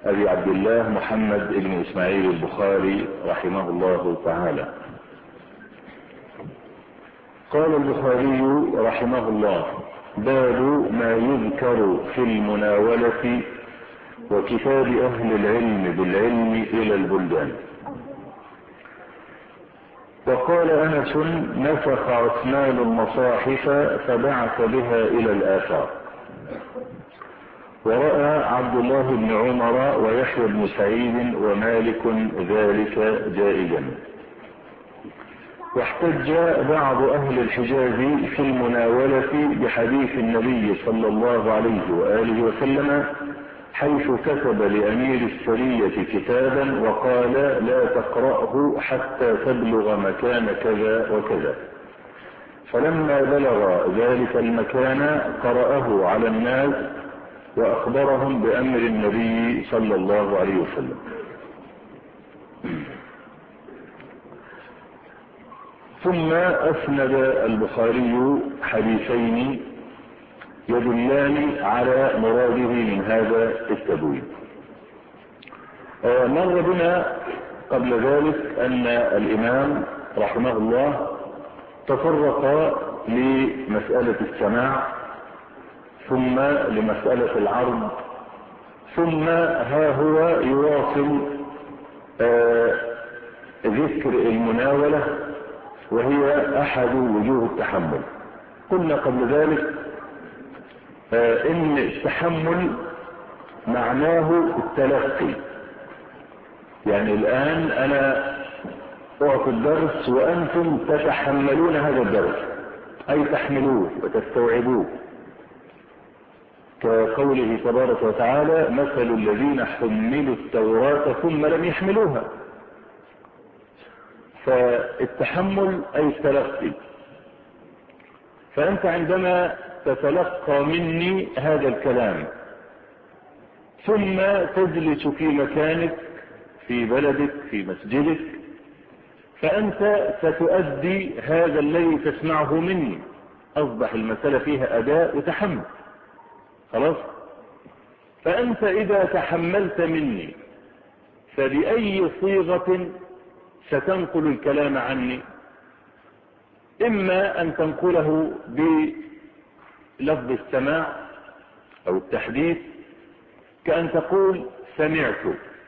أبي عبد الله محمد بن إسماعيل البخاري رحمه الله تعالى. قال البخاري رحمه الله: باب ما يذكر في المناولة وكتاب أهل العلم بالعلم إلى البلدان. وقال أنس: نسخ عثمان المصاحف فبعث بها إلى الآفاق. ورأى عبد الله بن عمر ويحيى بن سعيد ومالك ذلك جائزا. واحتج بعض أهل الحجاز في المناولة بحديث النبي صلى الله عليه وآله وسلم حيث كتب لأمير السرية كتابا وقال: لا تقرأه حتى تبلغ مكان كذا وكذا. فلما بلغ ذلك المكان قرأه على الناس وأخبرهم بأمر النبي صلى الله عليه وسلم. ثم أسند البخاري حديثين يدلان على مراده من هذا التبويب. مر بنا قبل ذلك أن الإمام رحمه الله تطرق لمسألة السماع، ثم لمسألة العرض، ثم ها هو يواصل ذكر المناولة وهي أحد وجوه التحمل. قلنا قبل ذلك إن التحمل معناه التلقي، يعني الآن أنا أعطي الدرس وأنتم تتحملون هذا الدرس، أي تحملوه وتستوعبوه، كقوله تبارك وتعالى: مثل الذين حملوا التوراة ثم لم يحملوها. فالتحمل أي التلقي. فأنت عندما تتلقى مني هذا الكلام ثم تجلس في مكانك في بلدك في مسجدك، فأنت ستؤدي هذا الذي تسمعه مني. أصبح المسألة فيها أداء وتحمل، خلاص. فأنت إذا تحملت مني فبأي صيغة ستنقل الكلام عني؟ إما أن تنقله بلفظ السماع أو التحديث، كأن تقول سمعت،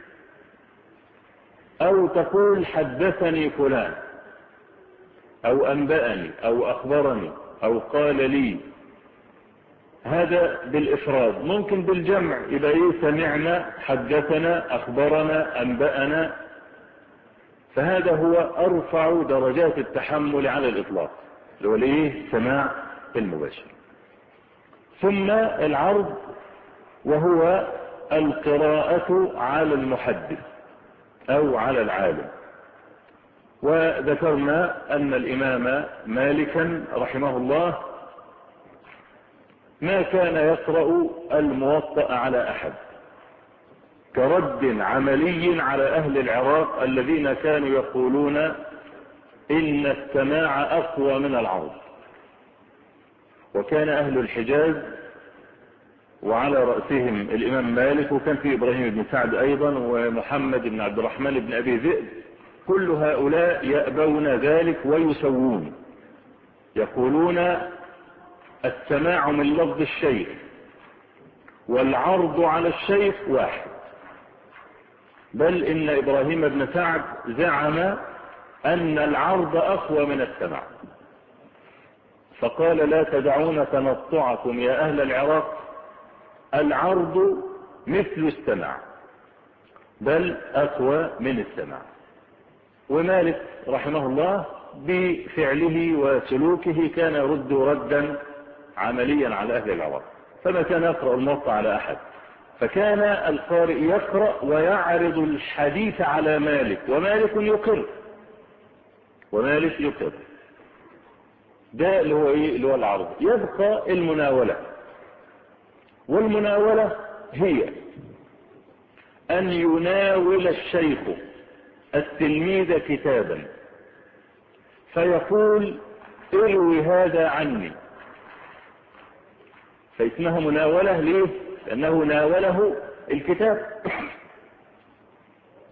أو تقول حدثني فلان، أو أنبأني، أو أخبرني، أو قال لي. هذا بالإفراد. ممكن بالجمع يبقى إيه؟ سمعنا، حدثنا، أخبرنا، أنبأنا. فهذا هو أرفع درجات التحمل على الإطلاق، اللي هو الإيه؟ سماع المباشر. ثم العرض، وهو القراءة على المحدث أو على العالم. وذكرنا أن الإمام مالكا رحمه الله ما كان يقرأ الموطأ على أحد، كرد عملي على أهل العراق الذين كانوا يقولون إن السماع أقوى من العرض. وكان أهل الحجاز وعلى رأسهم الإمام مالك، وكان في إبراهيم بن سعد أيضا، ومحمد بن عبد الرحمن بن أبي ذئب، كل هؤلاء يأبون ذلك ويسوون، يقولون السماع من لفظ الشيخ والعرض على الشيخ واحد. بل إن إبراهيم بن سعد زعم أن العرض أقوى من السماع، فقال: لا تدعون تنطعكم يا أهل العراق، العرض مثل السماع بل أقوى من السماع. ومالك رحمه الله بفعله وسلوكه كان يرد ردا عمليا على أهل العراق، فما كان يقرأ الموطأ على أحد. فكان القارئ يقرأ ويعرض الحديث على مالك، ومالك يقر. ده اللي هو ايه؟ اللي هو العرض. يبقى المناولة، والمناولة هي أن يناول الشيخ التلميذ كتابا فيقول: اروي هذا عني. فاسمها مناولة. ليه؟ لأنه ناوله الكتاب.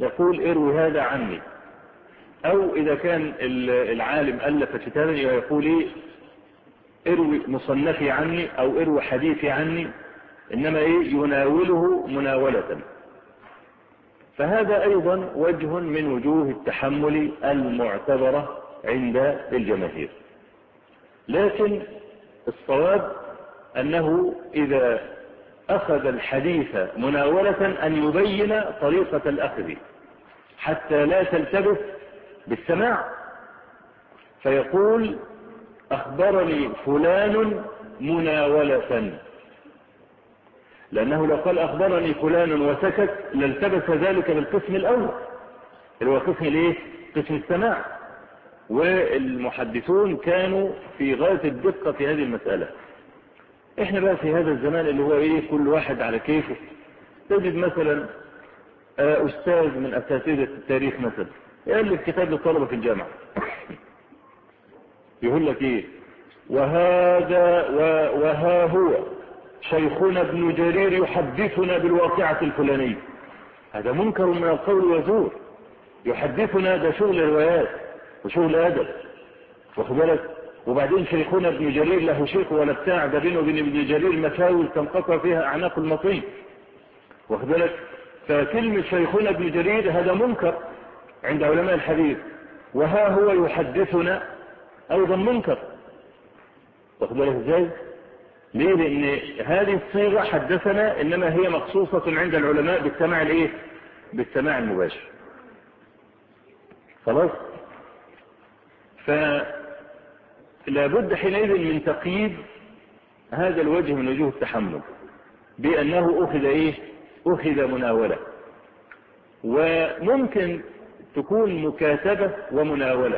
يقول اروي هذا عني، او اذا كان العالم الف كتابا يقول ايه اروي مصنفي عني او اروي حديثي عني، انما ايه يناوله مناولة. فهذا ايضا وجه من وجوه التحمل المعتبرة عند الجماهير. لكن الصواب انه اذا اخذ الحديث مناولة ان يبين طريقة الاخذ حتى لا تلتبس بالسماع، فيقول اخبرني فلان مناولة، لانه لو قال اخبرني فلان وسكت لالتبس ذلك بالقسم الاول اللي هو قسم الايه؟ قسم السماع. والمحدثون كانوا في غاية الدقة في هذه المسألة. احنا بقى في هذا الزمان اللي هو ايه كل واحد على كيفه، تجد مثلا استاذ من اساتذة التاريخ مثلا يألف كتاب للطلبة في الجامعة يقول لك ايه وها هو شيخنا ابن جرير يحدثنا بالواقعة الفلانية. هذا منكر من القول وزور. يحدثنا ده شغل روايات وشغل ادب، واخد بالك؟ وبعدين شيخنا ابن جرير له شيخ ولا بتاع، ده بينه وبين ابن جرير مساوي تنقطع فيها اعناق المطين، واخد بالك؟ فكلمة شيخنا ابن جرير هذا منكر عند علماء الحديث، وها هو يحدثنا ايضا منكر، واخد بالك ازاي؟ ليه؟ لان هذه الصيغة حدثنا انما هي مخصوصة عند العلماء بالسماع الايه؟ بالسماع المباشر. خلاص؟ فلا بد حينئذ من تقييد هذا الوجه من وجوه التحمل بانه اخذ ايه؟ اخذ مناولة. وممكن تكون مكاتبة ومناولة،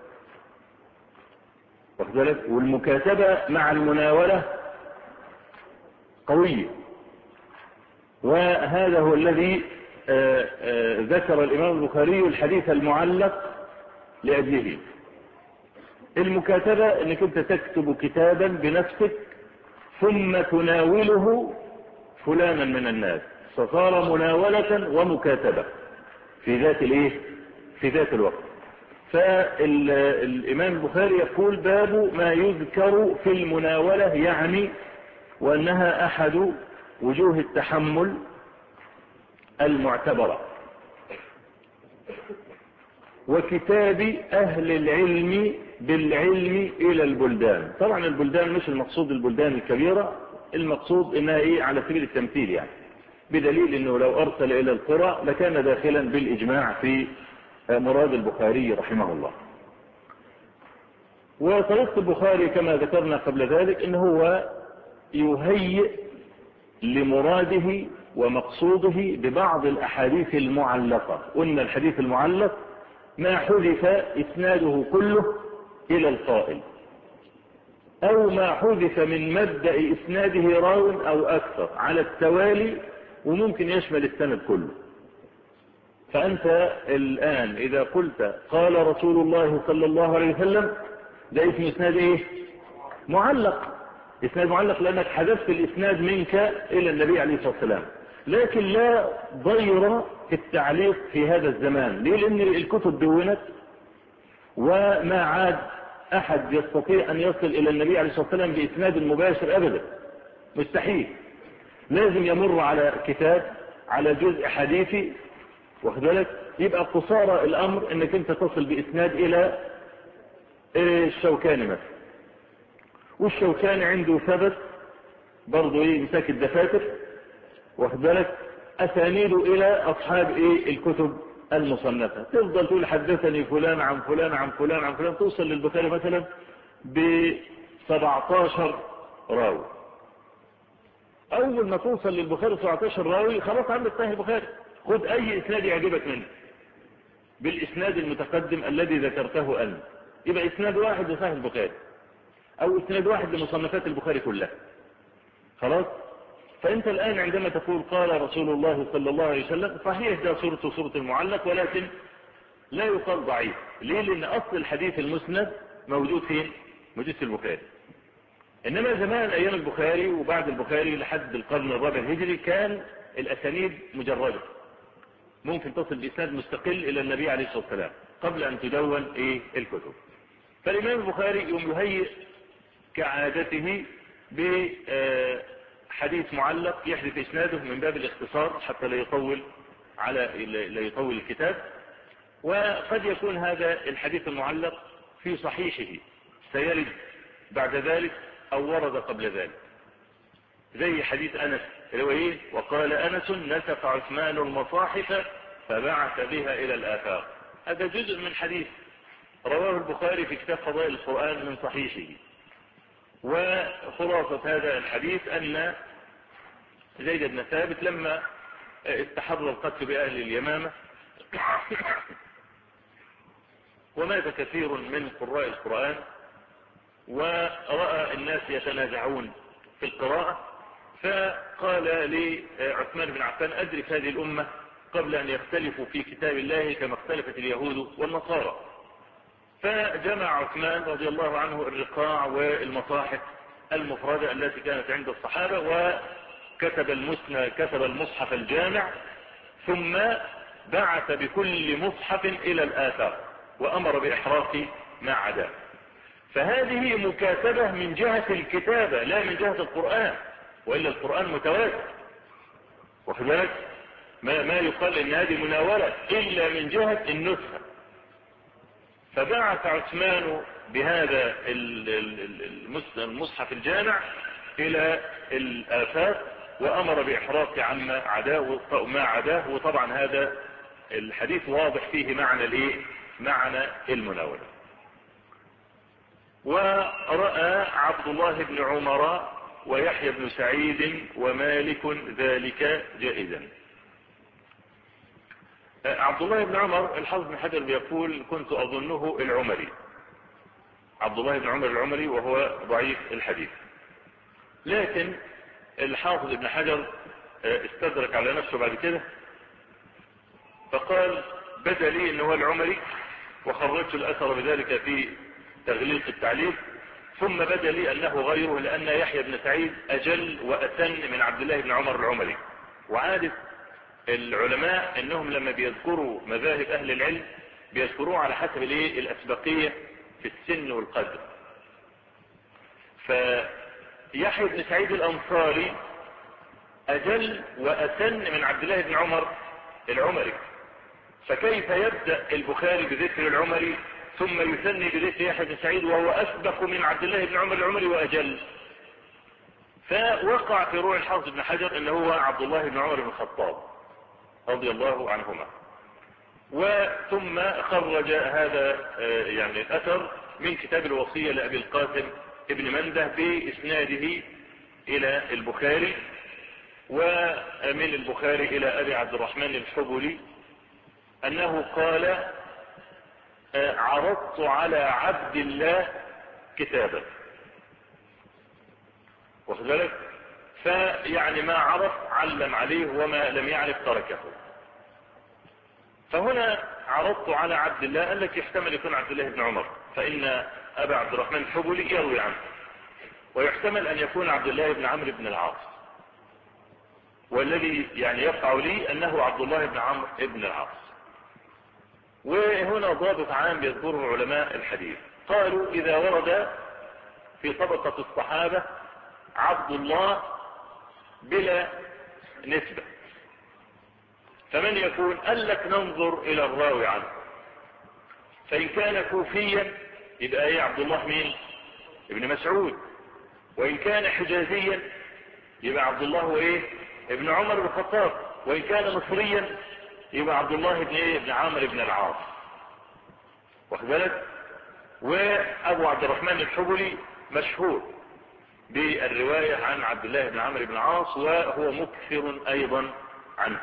واخد بالك؟ والمكاتبة مع المناولة قوية، وهذا هو الذي ذكر الإمام البخاري الحديث المعلق لأجله. المكاتبة انك انت تكتب كتابا بنفسك ثم تناوله فلانا من الناس، فصار مناولة ومكاتبة في ذات الايه؟ في ذات الوقت. فالإمام البخاري يقول باب ما يذكر في المناولة، يعني وأنها أحد وجوه التحمل المعتبرة. وكتاب أهل العلم بالعلم إلى البلدان. طبعا البلدان مش المقصود البلدان الكبيرة، المقصود إنها إيه؟ على سبيل التمثيل يعني، بدليل إنه لو أرسل إلى القرى لكان داخلا بالإجماع في مراد البخاري رحمه الله. وطريقة البخاري كما ذكرنا قبل ذلك إنه هو يهيئ لمراده ومقصوده ببعض الأحاديث المعلقة. قلنا الحديث المعلق ما حذف إسناده كله إلى القائل، أو ما حذف من مبدأ إسناده راو أو أكثر على التوالي، وممكن يشمل السند كله. فأنت الآن إذا قلت قال رسول الله صلى الله عليه وسلم، ده اسم إسناد إيه؟ معلق. إسناد معلق لأنك حذفت الإسناد منك إلى النبي عليه الصلاة والسلام. لكن لا ضير في التعليق في هذا الزمان. ليه؟ لأن الكتب دونت وما عاد أحد يستطيع أن يصل إلى النبي عليه الصلاة والسلام بإسناد مباشر أبدا، مستحيل. لازم يمر على كتاب، على جزء حديثي، واخد بالك؟ يبقى قصارى الأمر أنك أنت تصل بإسناد إلى الشوكاني مثلا، والشوكاني عنده ثبت برضه يمسك الدفاتر، واخد بالك؟ أسانيده إلى أصحاب الكتب المصنفة. تفضل تقول حدثني فلان عن فلان عن فلان عن فلان، توصل للبخاري مثلا ب17 راوي. أول ما توصل للبخاري 17 راوي خلاص عندك صحيح البخاري. خد أي إسناد يعجبك منه بالإسناد المتقدم الذي ذكرته أنت، يبقى إسناد واحد لصحيح البخاري أو إسناد واحد لمصنفات البخاري كلها. خلاص؟ فأنت الآن عندما تقول قال رسول الله صلى الله عليه وسلم، صحيح ده صورة المعلق، ولكن لا يقال ضعيف. ليه؟ لأن أصل الحديث المسند موجود فين؟ موجود في البخاري. إنما زمان أيام البخاري وبعد البخاري لحد القرن الرابع الهجري كان الأسانيد مجردة، ممكن تصل بإسناد مستقل إلى النبي عليه الصلاة والسلام قبل أن تدون الكتب. فالإمام البخاري يوم يهيئ كعادته بحديث معلق يحدث إسناده من باب الاختصار حتى لا يطول الكتاب. وقد يكون هذا الحديث المعلق في صحيحه سيرد بعد ذلك أو ورد قبل ذلك، زي حديث أنس اللي هو وقال أنس نسخ عثمان المصاحف فبعث بها إلى الآفاق. هذا جزء من حديث رواه البخاري في كتاب فضائل القرآن من صحيحه. وخلاصة هذا الحديث أن زيد بن ثابت لما استحضر القتل بأهل اليمامة ومات كثير من قراء القرآن ورأى الناس يتنازعون في القراءة، فقال لعثمان بن عفان أدرك هذه الأمة قبل أن يختلفوا في كتاب الله كما اختلفت اليهود والنصارى. فجمع عثمان رضي الله عنه الرقاع والمصاحف المفردة التي كانت عند الصحابة وكتب المصحف الجامع، ثم بعث بكل مصحف إلى الآثار وأمر بإحراق ما عداه. فهذه مكاتبة من جهة الكتابة لا من جهة القرآن، وإلا القرآن متواتر، واخد بالك؟ ما يقال إن هذه مناولة إلا من جهة النسخة. فبعث عثمان بهذا المصحف الجامع إلى الآفاق وأمر بإحراق ما عداه. وطبعا هذا الحديث واضح فيه معنى المناولة. ورأى عبد الله بن عمر ويحيى بن سعيد ومالك ذلك جائزا. عبد الله بن عمر الحافظ بن حجر بيقول كنت أظنه العمري، عبد الله بن عمر العمري، وهو ضعيف الحديث. لكن الحافظ ابن حجر استدرك على نفسه بعد كده فقال بدا لي انه هو العمري، وخرجت الاثر بذلك في تغليق التعليق، ثم بدا لي انه غيره لان يحيى بن سعيد اجل واتن من عبد الله بن عمر العمري. وعادة العلماء انهم لما بيذكروا مذاهب اهل العلم بيذكروه على حسب الاسبقية في السن والقدر. فيحيى بن سعيد الانصاري اجل واتن من عبد الله بن عمر العمري، فكيف يبدأ البخاري بذكر العمري ثم يثني بذكر يحيى بن سعيد وهو أسبق من عبد الله بن عمر العمري وأجل؟ فوقع في روح الحافظ بن حجر انه هو عبد الله بن عمر بن الخطاب رضي الله عنهما. وثم خرج هذا الأثر من كتاب الوصية لأبي القاسم ابن منده بإسناده إلى البخاري، ومن البخاري إلى أبي عبد الرحمن الحبلي أنه قال عرضت على عبد الله كتابا، واخد بالك؟ ما عرف علم عليه وما لم يعرف تركه. فهنا عرضت على عبد الله قال لك يحتمل يكون عبد الله بن عمر، فإن أبا عبد الرحمن الحبلي يروي عنه، ويحتمل أن يكون عبد الله بن عمرو بن العاص، والذي يقع لي أنه عبد الله بن عمرو بن العاص. وهنا ضابط عام بيذكره علماء الحديث، قالوا إذا ورد في طبقة الصحابة عبد الله بلا نسبة فمن يكون؟ قال لك ننظر إلى الراوي عنه، فإن كان كوفيا يبقى عبد الله مين؟ ابن مسعود. وإن كان حجازيا يبقى عبد الله هو ابن عمر بن الخطاب. وإن كان مصريا يبقى عبد الله بن عمرو بن العاص، واخد بالك؟ وابو عبد الرحمن الحبلي مشهور بالرواية عن عبد الله بن عمرو بن العاص، وهو مكثر ايضا عنه،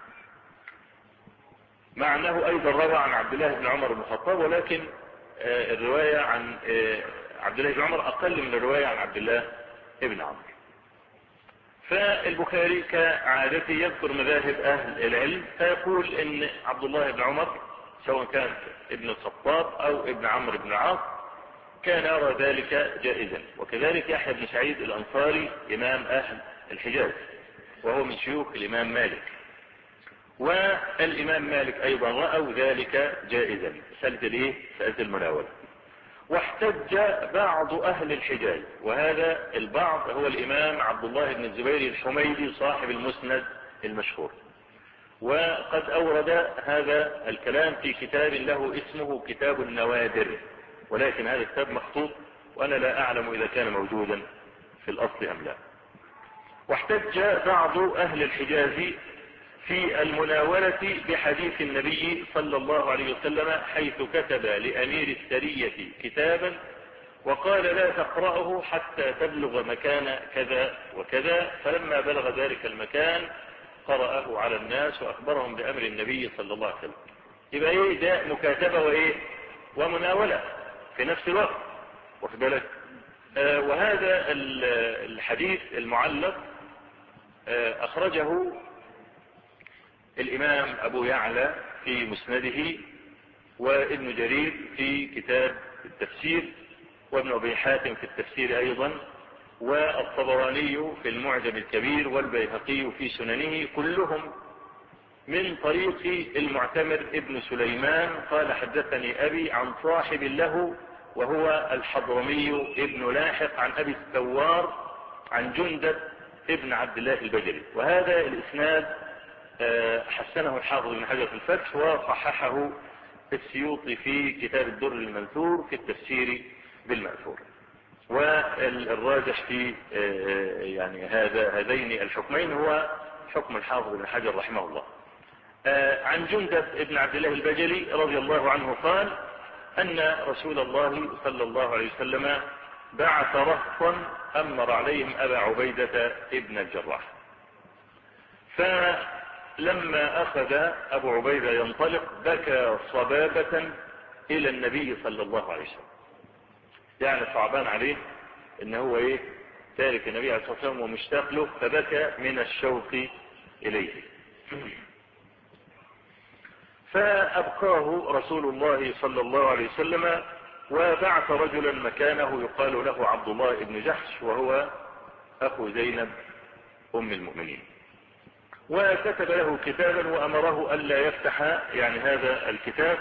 مع انه ايضا روى عن عبد الله بن عمر بن الخطاب، ولكن الرواية عن عبد الله بن عمر اقل من الرواية عن عبد الله بن عمرو. فالبخاري كعادته يذكر مذاهب اهل العلم، فيقول ان عبد الله بن عمر سواء كان ابن الخطاب او ابن عمرو بن العاص كان يرى ذلك جائزا. وكذلك يحيى بن سعيد الانصاري امام اهل الحجاز وهو من شيوخ الامام مالك. والإمام مالك أيضا رأوا ذلك جائزا، مسألة المناولة. واحتج بعض أهل الحجاز، وهذا البعض هو الإمام عبد الله بن الزبير الحميدي صاحب المسند المشهور، وقد أورد هذا الكلام في كتاب له اسمه كتاب النوادر، ولكن هذا الكتاب مخطوط وأنا لا أعلم إذا كان موجودا في الأصل أم لا. واحتج بعض أهل الحجاز في المناولة بحديث النبي صلى الله عليه وسلم حيث كتب لأمير السرية كتابا وقال لا تقرأه حتى تبلغ مكان كذا وكذا، فلما بلغ ذلك المكان قرأه على الناس وأخبرهم بأمر النبي صلى الله عليه وسلم. يبقى ده مكاتبة ومناولة في نفس الوقت، واخد بالك. وهذا الحديث المعلق أخرجه الإمام أبو يعلى في مسنده، وابن جرير في كتاب التفسير، وابن أبي حاتم في التفسير أيضا، والطبراني في المعجم الكبير، والبيهقي في سننه، كلهم من طريق المعتمر ابن سليمان قال حدثني أبي عن صاحب له وهو الحضرمي ابن لاحق عن أبي الثوار عن جندب ابن عبد الله البجلي. وهذا الإسناد حسنه الحافظ بن حجر في الفتح، وصححه السيوطي في كتاب الدر المنثور في التفسير بالمأثور. والراجح في يعني هذين الحكمين هو حكم الحافظ بن حجر رحمه الله. عن جندب ابن عبد الله البجلي رضي الله عنه قال أن رسول الله صلى الله عليه وسلم بعث رهطا أمر عليهم أبا عبيدة ابن الجراح، فلما أخذ أبو عبيدة ينطلق بكى صبابة إلى النبي صلى الله عليه وسلم، يعني صعبان عليه إن هو تارك النبي عليه الصلاة والسلام ومشتاق له، فبكى من الشوق إليه. فأبقاه رسول الله صلى الله عليه وسلم، وبعث رجلا مكانه يقال له عبد الله بن جحش، وهو أخو زينب أم المؤمنين، وكتب له كتابا وأمره ألا يفتح يعني هذا الكتاب.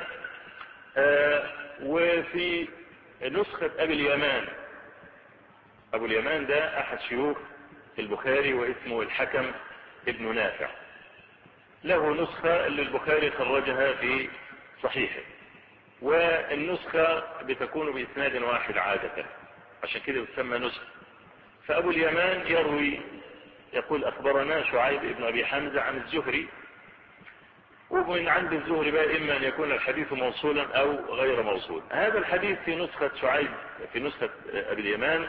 وفي نسخة أبي اليمان، أبو اليمان ده أحد شيوخ البخاري واسمه الحكم ابن نافع، له نسخة اللي البخاري خرجها في صحيحه، والنسخة بتكون بإسناد واحد عادة، عشان كده بتسمى نسخة. فأبو اليمان يروي يقول أخبرنا شعيب ابن أبي حمزة عن الزهري، ومن عند الزهري بقى إما أن يكون الحديث موصولا أو غير موصول. هذا الحديث في نسخة شعيب في نسخة أبي اليمان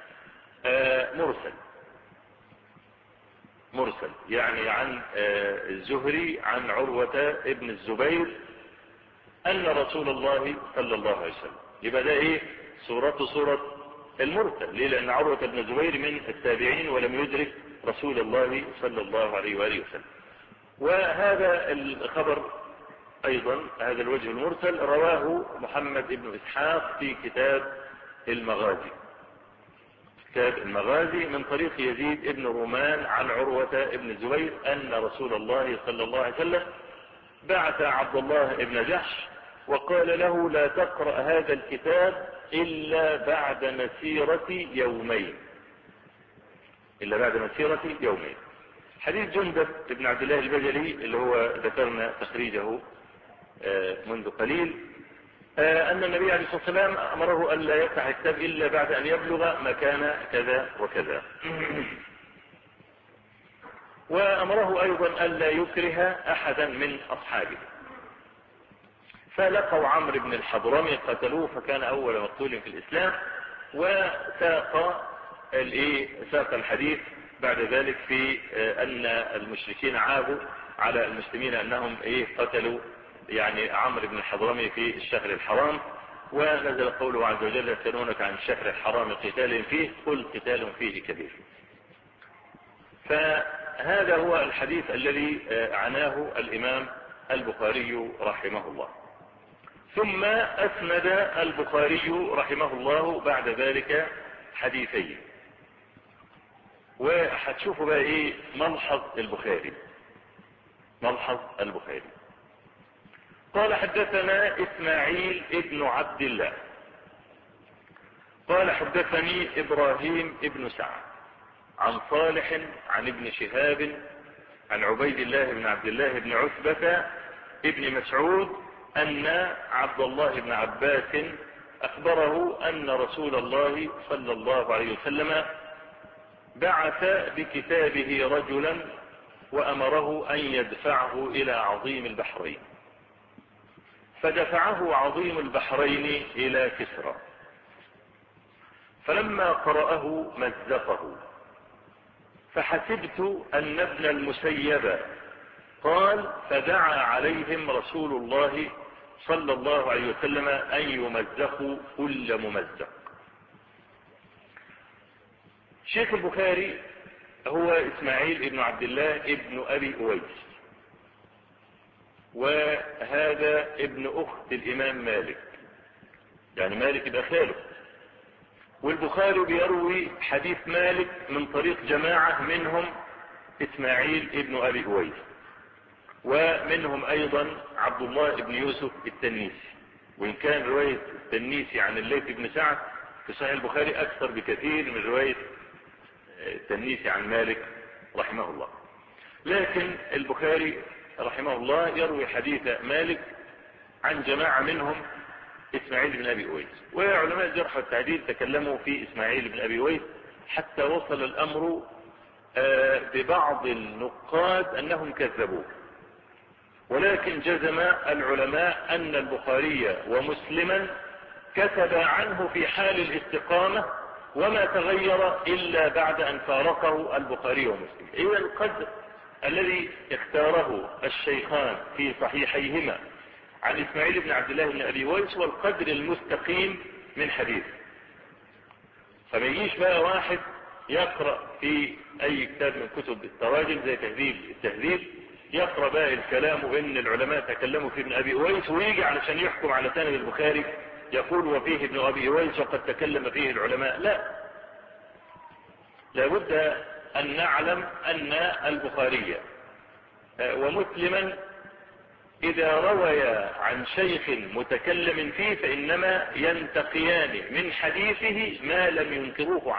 مرسل يعني عن الزهري عن عروة ابن الزبير أن رسول الله صلى الله عليه وسلم. يبقى ده صورة المرسل. ليه؟ لأن عروة ابن الزبير من التابعين ولم يدرك رسول الله صلى الله عليه وآله وسلم. وهذا الخبر أيضا هذا الوجه المرسل رواه محمد بن إسحاق في كتاب المغازي، من طريق يزيد ابن رومان عن عروة ابن الزبير أن رسول الله صلى الله عليه وسلم بعث عبد الله ابن جحش وقال له لا تقرأ هذا الكتاب إلا بعد مسيرة يومين. حديث جندب ابن عبد الله البجلي اللي هو ذكرنا تخريجه منذ قليل، أن النبي عليه الصلاة والسلام أمره أن لا يفتح الكتاب إلا بعد أن يبلغ مكان كذا وكذا، وأمره أيضا أن لا يكره أحدا من أصحابه. فلقوا عمرو بن الحضرمي قتلوه، فكان أول مقتول في الإسلام، وساق الحديث بعد ذلك في أن المشركين عابوا على المسلمين أنهم قتلوا يعني عمرو بن الحضرمي في الشهر الحرام، ونزل قوله عز وجل يسألونك عن الشهر الحرام قتال فيه قل قتال فيه كبير. فهذا هو الحديث الذي عناه الإمام البخاري رحمه الله. ثم أسند البخاري رحمه الله بعد ذلك حديثين، وهتشوفوا بقى ملحظ البخاري. ملحظ البخاري. قال حدثنا إسماعيل ابن عبد الله قال حدثني إبراهيم ابن سعد عن صالح عن ابن شهاب عن عبيد الله بن عبد الله بن عتبة ابن مسعود أن عبد الله بن عباس أخبره أن رسول الله صلى الله عليه وسلم بعث بكتابه رجلا وأمره أن يدفعه إلى عظيم البحرين، فدفعه عظيم البحرين إلى كسرى، فلما قرأه مزقه، فحسبت أن ابن المسيب قال فدعا عليهم رسول الله صلى الله عليه وسلم أن يمزقوا كل ممزق. شيخ البخاري هو إسماعيل ابن عبد الله ابن أبي أويس، وهذا ابن أخت الإمام مالك، يعني مالك يبقى خاله، والبخاري بيروي حديث مالك من طريق جماعة منهم إسماعيل ابن أبي أويس، ومنهم أيضا عبد الله بن يوسف التنيسي، وإن كان رواية التنيسي عن الليث بن سعد في صحيح البخاري أكثر بكثير من رواية التنيسي عن مالك رحمه الله، لكن البخاري رحمه الله يروي حديث مالك عن جماعة منهم إسماعيل بن أبي أويس، وعلماء الجرح والتعديل تكلموا في إسماعيل بن أبي أويس حتى وصل الأمر ببعض النقاد أنهم كذبوه، ولكن جزم العلماء أن البخاري ومسلما كتب عنه في حال الاستقامة وما تغير إلا بعد أن فارقه البخاري ومسلم. إذا القدر الذي اختاره الشيخان في صحيحيهما عن إسماعيل بن عبد الله بن أبي أويس والقدر المستقيم من حديث، فما يجيش بقى واحد يقرأ في أي كتاب من كتب التراجم زي تهذيب التهذيب يقرأ بقى الكلام وإن العلماء تكلموا في ابن أبي أويس، ويجي علشان يحكم على سند البخاري يقول وفيه ابن أبي أويس وقد تكلم فيه العلماء. لا، لابد أن نعلم أن البخاري ومسلما إذا رويا عن شيخ متكلم فيه فإنما ينتقيان من حديثه ما لم ينكروه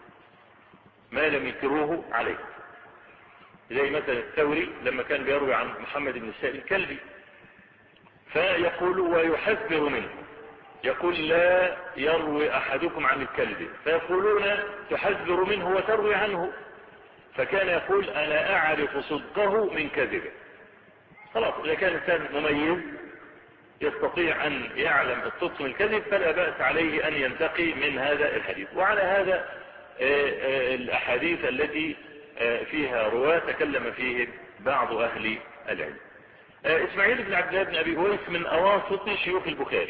عليه، زي مثلا الثوري لما كان بيروي عن محمد بن السائب الكلبي فيقول ويحذر منه، يقول لا يروي أحدكم عن الكلب، فيقولون تحذر منه وتروي عنه، فكان يقول أنا أعرف صدقه من كذبه. خلاص، إذا كان إنسان مميز يستطيع أن يعلم الصدق من الكذب فلا بأس عليه أن ينتقي من هذا الحديث. وعلى هذا الأحاديث التي فيها رواة تكلم فيه بعض أهل العلم. إسماعيل بن عبد الله بن أبي أويس من أواسط شيوخ البخاري،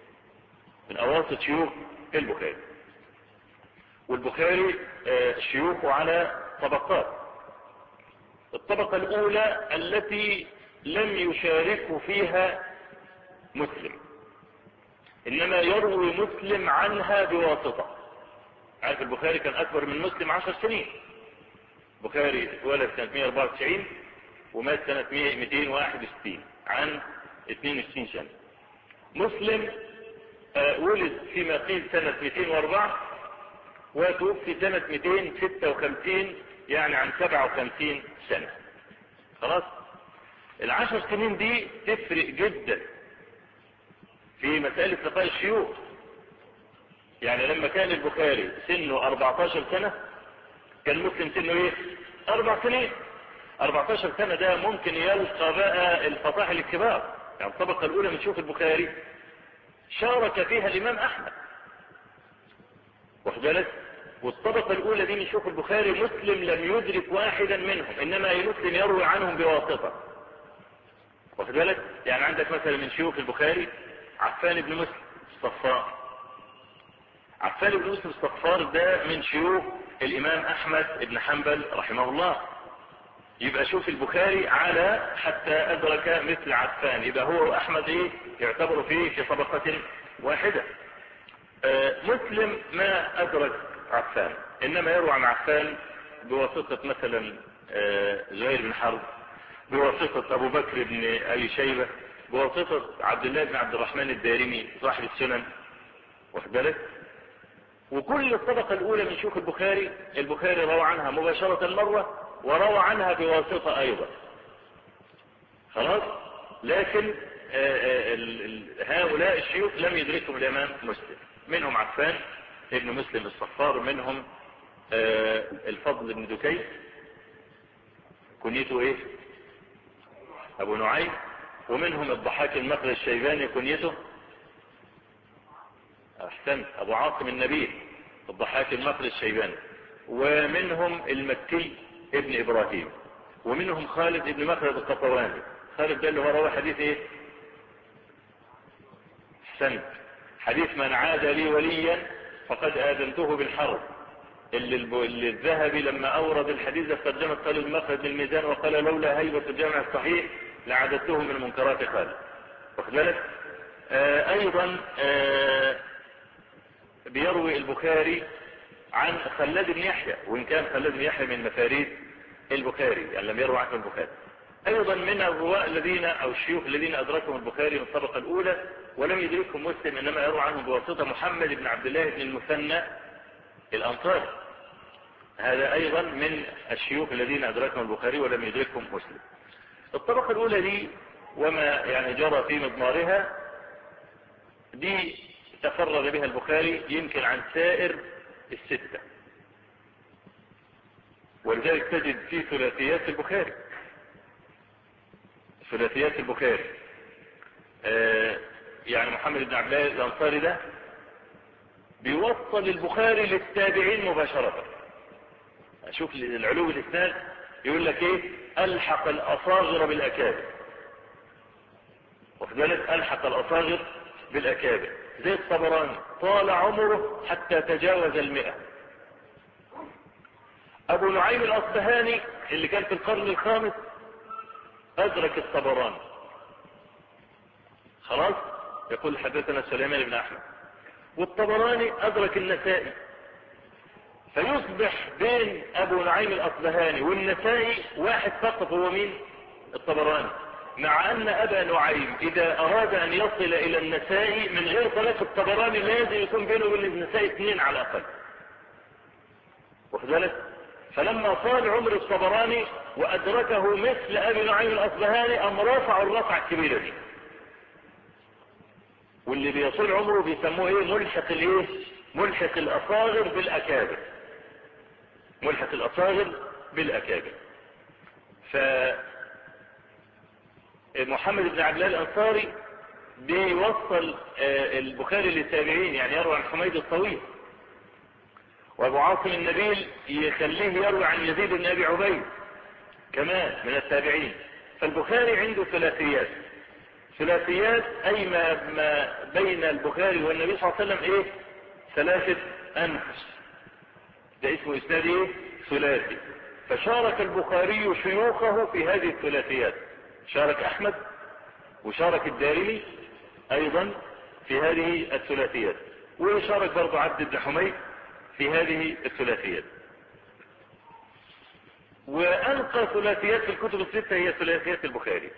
والبخاري شيوخه على طبقات. الطبقة الأولى التي لم يشاركه فيها مسلم، إنما يروي مسلم عنها بواسطة. عارف البخاري كان أكبر من مسلم 10 سنين، البخاري اتولد سنة 194 ومات سنة 261 عن 22 سنة. مسلم ولد فيما قيل سنة 204 وتوفي سنة 256، يعني عن 57 سنة. خلاص، ال10 سنين دي تفرق جدا في مسألة لقاء الشيوخ. يعني لما كان البخاري سنه 14 سنة كان مسلم سنه ايه؟ 4 سنين. 14 سنة ده ممكن يلقى بقى الفصاحل الكبار. يعني الطبقة الأولى من شيوخ البخاري شارك فيها الإمام أحمد، واخد بالك؟ والطبقة الأولى دي من شيوخ البخاري مسلم لم يدرك واحدا منهم، إنما مسلم يروي عنهم بواسطة، واخد بالك؟ يعني عندك مثلا من شيوخ البخاري عفان بن مسلم الصفار. عفان بن مسلم الصفار ده من شيوخ الإمام أحمد بن حنبل رحمه الله. يبقى شوف البخاري على حتى أدرك مثل عفان، يبقى هو وأحمد ايه يعتبروا فيه في طبقة واحدة. مسلم ما أدرك عفان، إنما يروى عن عفان بواسطة مثلا زهير بن حرب، بواسطة ابو بكر بن ابي شيبة، بواسطة عبد الله بن عبد الرحمن الدارمي صاحب السنن، واخد بالك؟ وكل الطبقة الاولى من شيوخ البخاري روى عنها مباشرة مرة، وروى عنها بواسطة ايضا. خلاص. لكن هؤلاء الشيوخ لم يدركهم الامام مسلم، منهم عفان ابن مسلم الصفار، منهم الفضل بن دكين كنيته ايه ابو نعيم، ومنهم الضحاك المخرج الشيباني كنيته احسن ابو عاصم النبيل الضحاك المخرج الشيباني، ومنهم المكي ابن ابراهيم، ومنهم خالد ابن مخلد القطواني. خالد ده اللي هو روى حديث ايه؟ احسن، حديث من عاد لي وليا فقد آذنته بالحرب، اللي الذهبي لما اورد الحديث قدمت قال المخرج للميزان وقال لولا هيبة الجامع الصحيح لعددته من منكرات خالد. واخد بالك؟ ايضا بيروي البخاري عن خلاد بن يحيى، وان كان خلاد بن يحيى من مفاريد البخاري، يعني لم يروي عنه البخاري. ايضا من الرواة الذين او الشيوخ الذين ادركهم البخاري من الطبقة الاولى ولم يدركهم مسلم، انما يروى عنهم بواسطة محمد بن عبد الله بن المثنى الانصاري، هذا ايضا من الشيوخ الذين ادركهم البخاري ولم يدركهم مسلم. الطبقة الاولى دي وما يعني جرى في مضمارها دي تفرد بها البخاري يمكن عن سائر الستة، ولذلك تجد في ثلاثيات البخاري، ثلاثيات البخاري يعني محمد بن عبد الله الانصاري ده بيوصل البخاري للتابعين مباشرة. اشوف العلو الاسناد يقول لك ايه؟ الحق الاصاغر بالاكابر، واخد بالك؟ الحق الاصاغر بالاكابر، زي الطبراني طال عمره حتى تجاوز 100. ابو نعيم الاصبهاني اللي كان في القرن الخامس ادرك الطبراني، خلاص، يقول حدثنا سليمان بن احمد، والطبراني ادرك النسائي، فيصبح بين ابو نعيم الاصبهاني والنسائي واحد فقط، هو مين؟ الطبراني، مع ان ابا نعيم اذا اراد ان يصل الى النسائي من غير طريق الطبراني لازم يكون بينه وبين النسائي 2 على الاقل، واخد بالك؟ فلما طال عمر الطبراني وادركه مثل ابي نعيم الاصبهاني ام رفع الرفعه الكبيره دي، واللي بيطول عمره بيسموه ايه؟ ملحق الايه؟ ملحق الاصاغر بالاكابر، ملحق الاصاغر بالاكابر. فمحمد بن عبد الله الانصاري بيوصل البخاري للتابعين، يعني يروي عن حميد الطويل، وابو عاصم النبيل يخليه يروي عن يزيد بن ابي عبيد كمان من التابعين. فالبخاري عنده ثلاثيات، ثلاثيات اي ما بين البخاري والنبي صلى الله عليه وسلم ايه؟ 3 انفس، ده اسمه اسناد ايه؟ ثلاثي. فشارك البخاري شيوخه في هذه الثلاثيات، شارك احمد وشارك الدارمي ايضا في هذه الثلاثيات، وشارك برضو عبد بن حميد في هذه الثلاثيات. وانقى ثلاثيات في الكتب الستة هي ثلاثيات البخاري.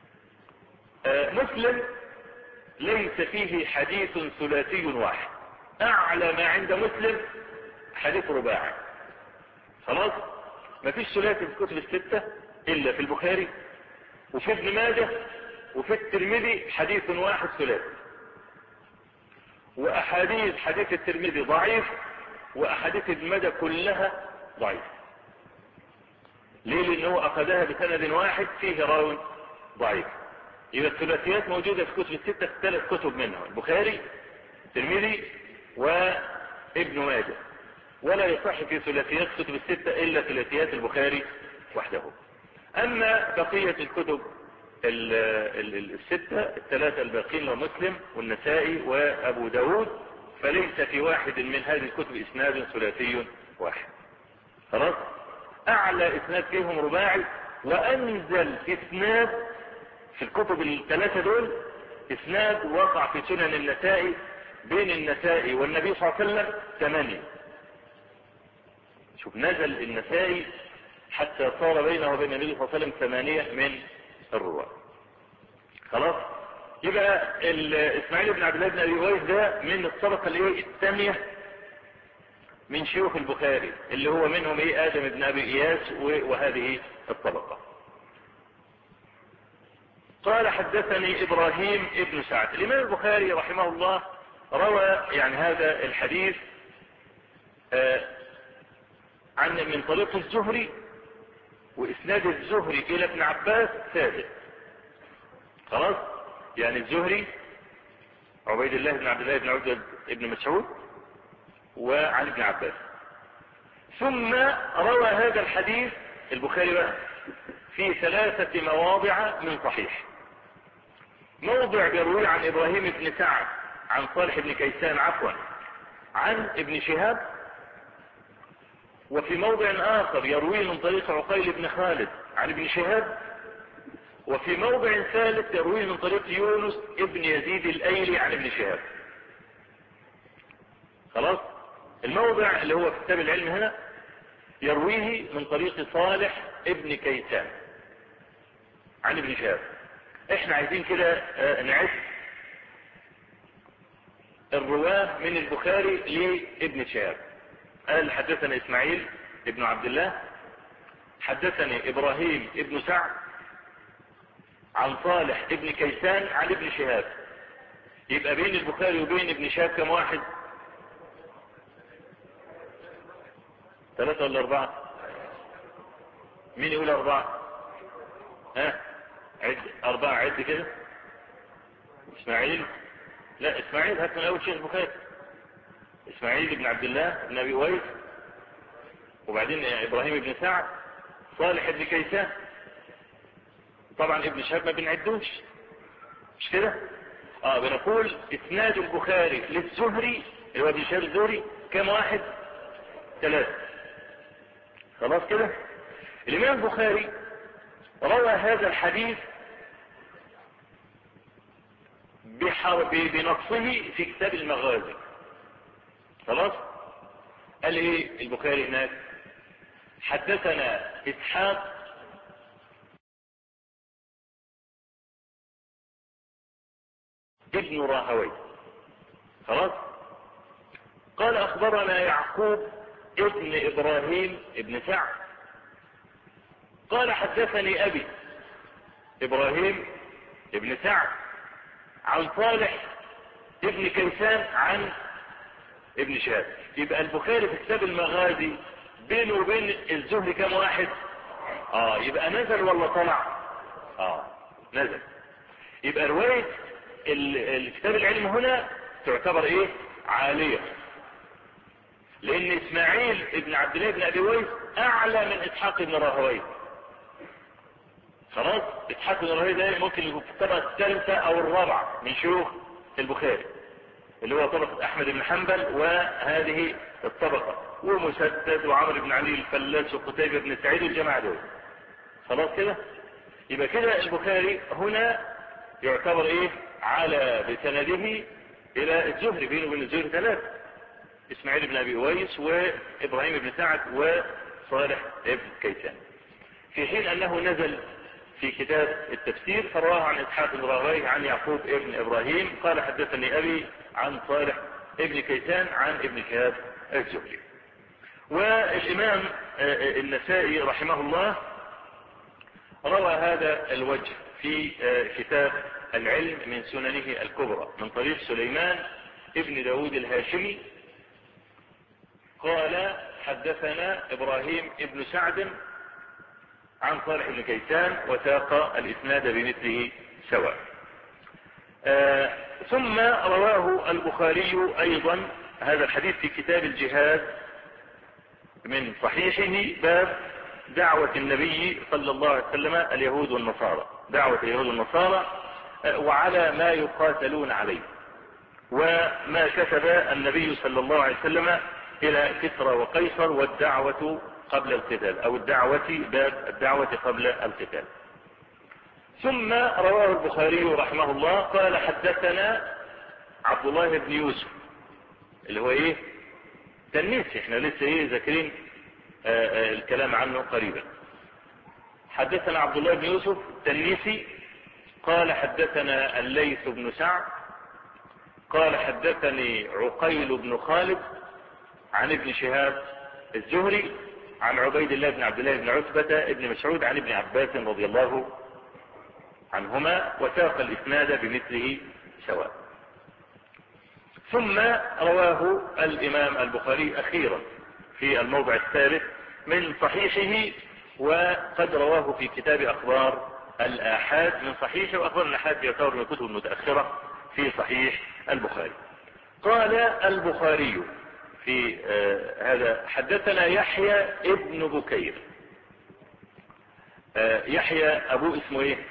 مسلم ليس فيه حديث ثلاثي واحد، اعلى ما عند مسلم حديث رباعي، خلاص. ما فيش ثلاثي في الكتب الستة الا في البخاري وفي ابن ماجه وفي الترمذي حديث واحد ثلاثي، واحاديث حديث الترمذي ضعيف واحاديث ابن ماجه كلها ضعيف. ليه؟ لانه اخذها بسند واحد فيه راوي ضعيف. يبقى الثلاثيات موجودة في الكتب الستة في 3 كتب منها، البخاري الترمذي وابن ماجه، ولا يصح في ثلاثيات الكتب الستة الا ثلاثيات البخاري وحده. اما بقية الكتب الستة 3 الباقين ومسلم والنسائي وابو داود فليس في واحد من هذه الكتب اسناد ثلاثي واحد، خلاص. اعلى اسناد فيهم رباعي، وانزل اسناد في الكتب ال3 دول اسناد وقع في سنن النسائي بين النسائي والنبي صلى الله عليه وسلم 8. شوف، نزل النسائي حتى صار بينه وبين النبي صلى الله عليه وسلم 8 من الرواة. خلاص. يبقى اسماعيل بن عبد الله بن ابي اويس ده من الطبقه الثانيه من شيوخ البخاري، اللي هو منهم ادم بن ابي اياس وهذه الطبقه. قال حدثني ابراهيم ابن سعد. الامام البخاري رحمه الله روى يعني هذا الحديث من طريق الزهري، واسناد الزهري الى ابن عباس ثابت. خلاص. يعني الزهري عبيد الله بن عبد الله بن عبد بن مسعود وعن ابن عباس. ثم روى هذا الحديث البخاري بقى في 3 مواضع من صحيح. موضع يروي عن ابراهيم بن سعد عن صالح بن كيسان عن ابن شهاب، وفي موضع اخر يروي من طريق عقيل بن خالد عن ابن شهاب، وفي موضع ثالث يروي من طريق يونس ابن يزيد الايلي عن ابن شهاب. خلاص. الموضع اللي هو في كتاب العلم هنا يرويه من طريق صالح ابن كيسان عن ابن شهاب. احنا عايزين كده نعد الرواه من البخاري لابن شهاب. قال حدثنا اسماعيل ابن عبد الله، حدثني ابراهيم ابن سعد عن صالح ابن كيسان عن ابن شهاب. يبقى بين البخاري وبين ابن شهاب كم واحد؟ 3 ولا 4؟ مين يقول 4؟ عد 4. عد كده. اسماعيل، لا اسماعيل هات من اول شيخ البخاري. اسماعيل بن عبد الله بن ابي اويس، وبعدين ابراهيم بن سعد، صالح بن كيسان. طبعا ابن شهاب ما بنعدوش، مش كده؟ بنقول اسناد البخاري للزهري اللي هو ابن شهاب الزهري كم واحد؟ 3. خلاص كده. الامام البخاري روى هذا الحديث بنصه في كتاب المغازي. خلاص. قال ايه البخاري هناك؟ حدثنا اسحاق ابن راهوي. خلاص. قال اخبرنا يعقوب ابن ابراهيم ابن سعد قال حدثني ابي ابراهيم ابن سعد عن صالح ابن كيسان عن ابن شهاب. يبقى البخاري في كتاب المغازي بينه وبين الزهري كم واحد؟ يبقى نزل ولا طلع؟ نزل. يبقى رواية الكتاب العلم هنا تعتبر ايه؟ عالية، لان اسماعيل ابن عبد الله بن ابي اويس اعلى من اسحاق بن راهويه. خلاص. اسحاق بن راهويه ده ممكن يكون في الطبقه الثالثه او الرابعه من شيوخ البخاري، اللي هو طبقه احمد بن حنبل وهذه الطبقه، ومسدد وعمرو بن علي الفلاس وقتيبة بن سعيد والجماعه دول. خلاص كده. يبقى كده البخاري هنا يعتبر ايه؟ على بسنده الى الزهري، بينه وبين الزهري 3: اسماعيل بن ابي اويس وابراهيم بن سعد وصالح ابن كيسان. في حين انه نزل في كتاب التفسير فرواه عن اسحاق بن راهويه عن يعقوب ابن ابراهيم قال حدثني ابي عن صالح ابن كيسان عن ابن شهاب الزهري. والامام النسائي رحمه الله روى هذا الوجه في كتاب العلم من سننه الكبرى من طريق سليمان ابن داود الهاشمي قال حدثنا ابراهيم ابن سعد عن صالح بن كيسان وساق الاسناد بمثله سواء. ثم رواه البخاري ايضا هذا الحديث في كتاب الجهاد من صحيحه باب دعوة النبي صلى الله عليه وسلم اليهود والنصارى، دعوة اليهود والنصارى وعلى ما يقاتلون عليه، وما كتب النبي صلى الله عليه وسلم الى كسرى وقيصر والدعوة قبل القتال، او باب الدعوة قبل القتال. ثم رواه البخاري رحمه الله قال حدثنا عبد الله بن يوسف اللي هو ايه؟ تنيس، احنا لسه ذاكرين الكلام عنه قريبا. حدثنا عبد الله بن يوسف التنيسي قال حدثنا الليث بن سعد قال حدثني عقيل بن خالد عن ابن شهاب الزهري عن عبيد الله بن عبد الله بن عتبة بن مسعود عن ابن عباس رضي الله عنهما، وساق الإسناد بمثله سواء. ثم رواه الإمام البخاري أخيرا في الموضع الثالث من صحيحه، وقد رواه في كتاب أخبار الآحاد من صحيحه، وأخبار الآحاد يعتبر من الكتب المتأخرة في صحيح البخاري. قال البخاري في هذا حدثنا يحيى ابن بكير. يحيى أبوه اسمه ايه؟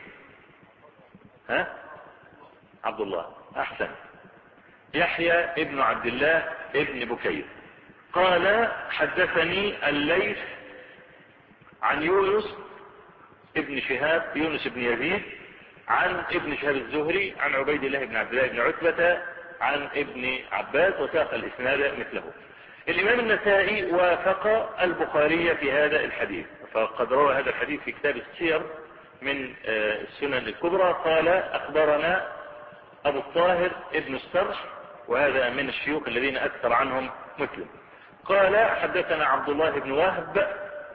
عبد الله. أحسن. يحيى ابن عبد الله ابن بكير قال حدثني الليث عن يونس ابن شهاب، يونس بن يزيد، عن ابن شهاب الزهري عن عبيد الله بن عبد الله بن عتبة عن ابن عباس، وساق الإسناد مثله. الإمام النسائي وافق البخاري في هذا الحديث، فقد روى هذا الحديث في كتاب السير من السنن الكبرى. قال أخبرنا أبو الطاهر ابن السرح، وهذا من الشيوخ الذين أكثر عنهم مسلم. قال حدثنا عبد الله بن وهب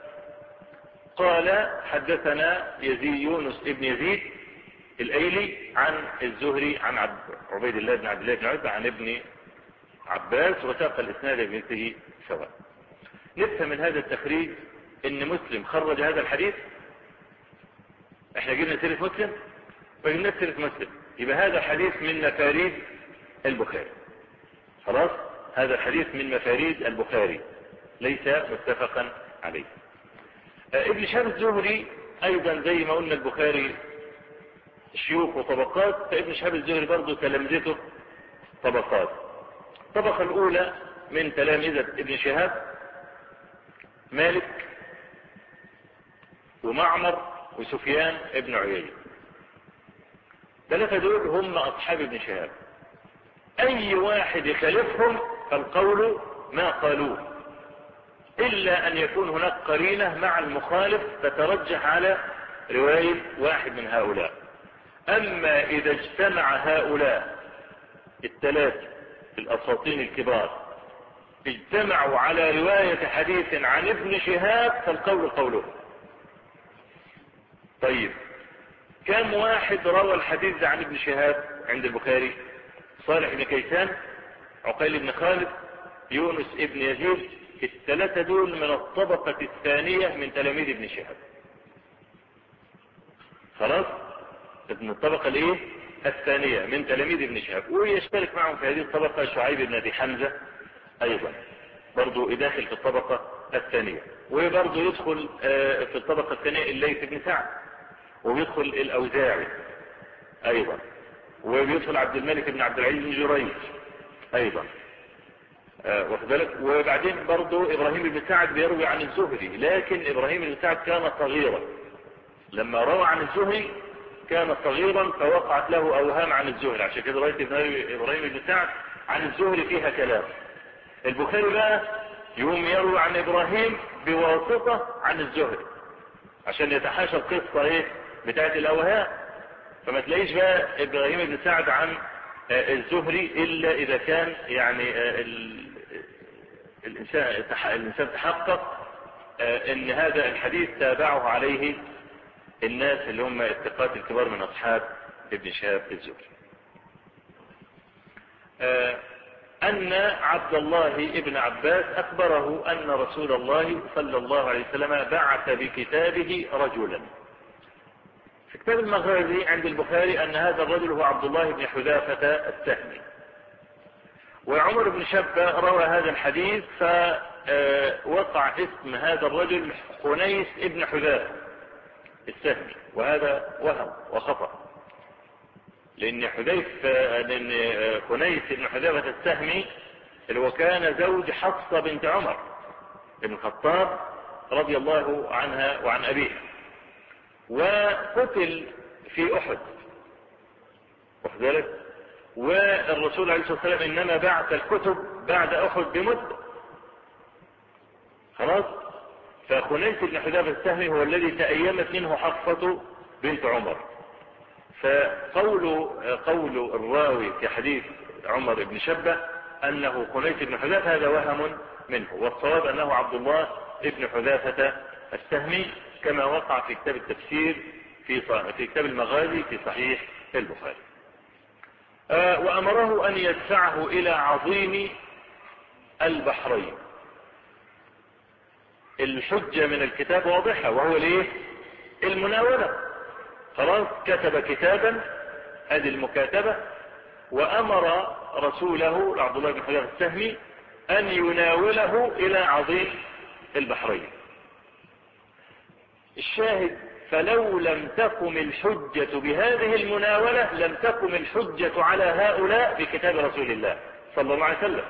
قال حدثنا يونس ابن يزيد الأيلي عن الزهري عن عبيد الله بن عبد الله بن عتبة عن ابن عباس، وساق الإسناد بمثله سواء. نفهم من هذا التخريج ان مسلم خرج هذا الحديث. احنا جبنا سيرة مسلم وجبنا سيرة مسلم، يبقى هذا الحديث من مفاريد البخاري. خلاص، هذا الحديث من مفاريد البخاري ليس متفقا عليه. ابن شهاب الزهري ايضا زي ما قلنا البخاري شيوخ وطبقات، فابن شهاب الزهري برضه تلامذته طبقات. الطبقة الاولى من تلامذة ابن شهاب مالك ومعمر وسفيان ابن عيينة. ثلاثة دول هم اصحاب ابن شهاب، اي واحد يخالفهم فالقول ما قالوه، الا ان يكون هناك قرينة مع المخالف تترجح على رواية واحد من هؤلاء. اما اذا اجتمع هؤلاء الثلاثة الاساطين الكبار اجتمعوا على رواية حديث عن ابن شهاب فالقول قوله. طيب، كم واحد روى الحديث عن ابن شهاب عند البخاري؟ صالح بن كيسان، عقيل بن خالد، يونس ابن يزيد. الثلاثة دول من الطبقة الثانية من تلاميذ ابن شهاب. خلاص، من الطبقة الايه؟ الثانية من تلاميذ ابن شهاب. ويشترك معهم في هذه الطبقة شعيب بن ابي حمزة ايضا، برضو داخل في الطبقة الثانية. وبرضو يدخل في الطبقة الثانية الليث بن سعد، ويدخل الاوزاعي ايضا، وبيدخل عبد الملك بن عبد العزيز بن جريج ايضا، واخد بالك. وبعدين برضو ابراهيم بن سعد بيروي عن الزهري، لكن ابراهيم بن سعد كان صغيرا لما روى عن الزهري، كان صغيرا فوقعت له اوهام عن الزهري، عشان كده رواية ابراهيم بن سعد عن الزهري فيها كلام. البخاري بقى يقوم يروي عن ابراهيم بواسطة عن الزهري عشان يتحاشى القصة ايه بتاعت الاوهام. فما تلاقيش بقى ابراهيم بن سعد عن الزهري الا اذا كان يعني الانسان تحقق ان هذا الحديث تابعه عليه الناس اللي هم الثقات الكبار من اصحاب ابن شهاب الزهري. ان عبد الله ابن عباس اخبره ان رسول الله صلى الله عليه وسلم بعث بكتابه رجلا. في كتاب المغازي عند البخاري ان هذا الرجل هو عبد الله بن حذافة السهمي. وعمر بن شبة روى هذا الحديث فوقع اسم هذا الرجل خنيس ابن حذافة السهمي، وهذا وهم وخطأ، لان خنيس ابن حذافة السهمي اللي هو كان زوج حفصة بنت عمر بن الخطاب رضي الله عنها وعن أبيها، وقتل في أحد، واخد بالك. والرسول عليه الصلاة والسلام إنما بعث الكتب بعد أحد بمدة. خلاص، فخنيس بن حذافة السهمي هو الذي تأيمت منه حفصة بنت عمر. قول الراوي في حديث عمر بن شبة أنه خنيس بن حذافة هذا وهم منه، والصواب أنه عبد الله بن حذافة السهمي كما وقع في كتاب التفسير في كتاب المغازي في صحيح البخاري. وأمره أن يدفعه إلى عظيم البحرين. الحجة من الكتاب واضحة، وهو ليه؟ المناولة. خلاص كتب كتابا، هذه المكاتبة، وأمر رسوله عبد الله بن حذافة السهمي أن يناوله إلى عظيم البحرين. الشاهد: فلو لم تقم الحجة بهذه المناولة لم تقم الحجة على هؤلاء بكتاب رسول الله صلى الله عليه وسلم.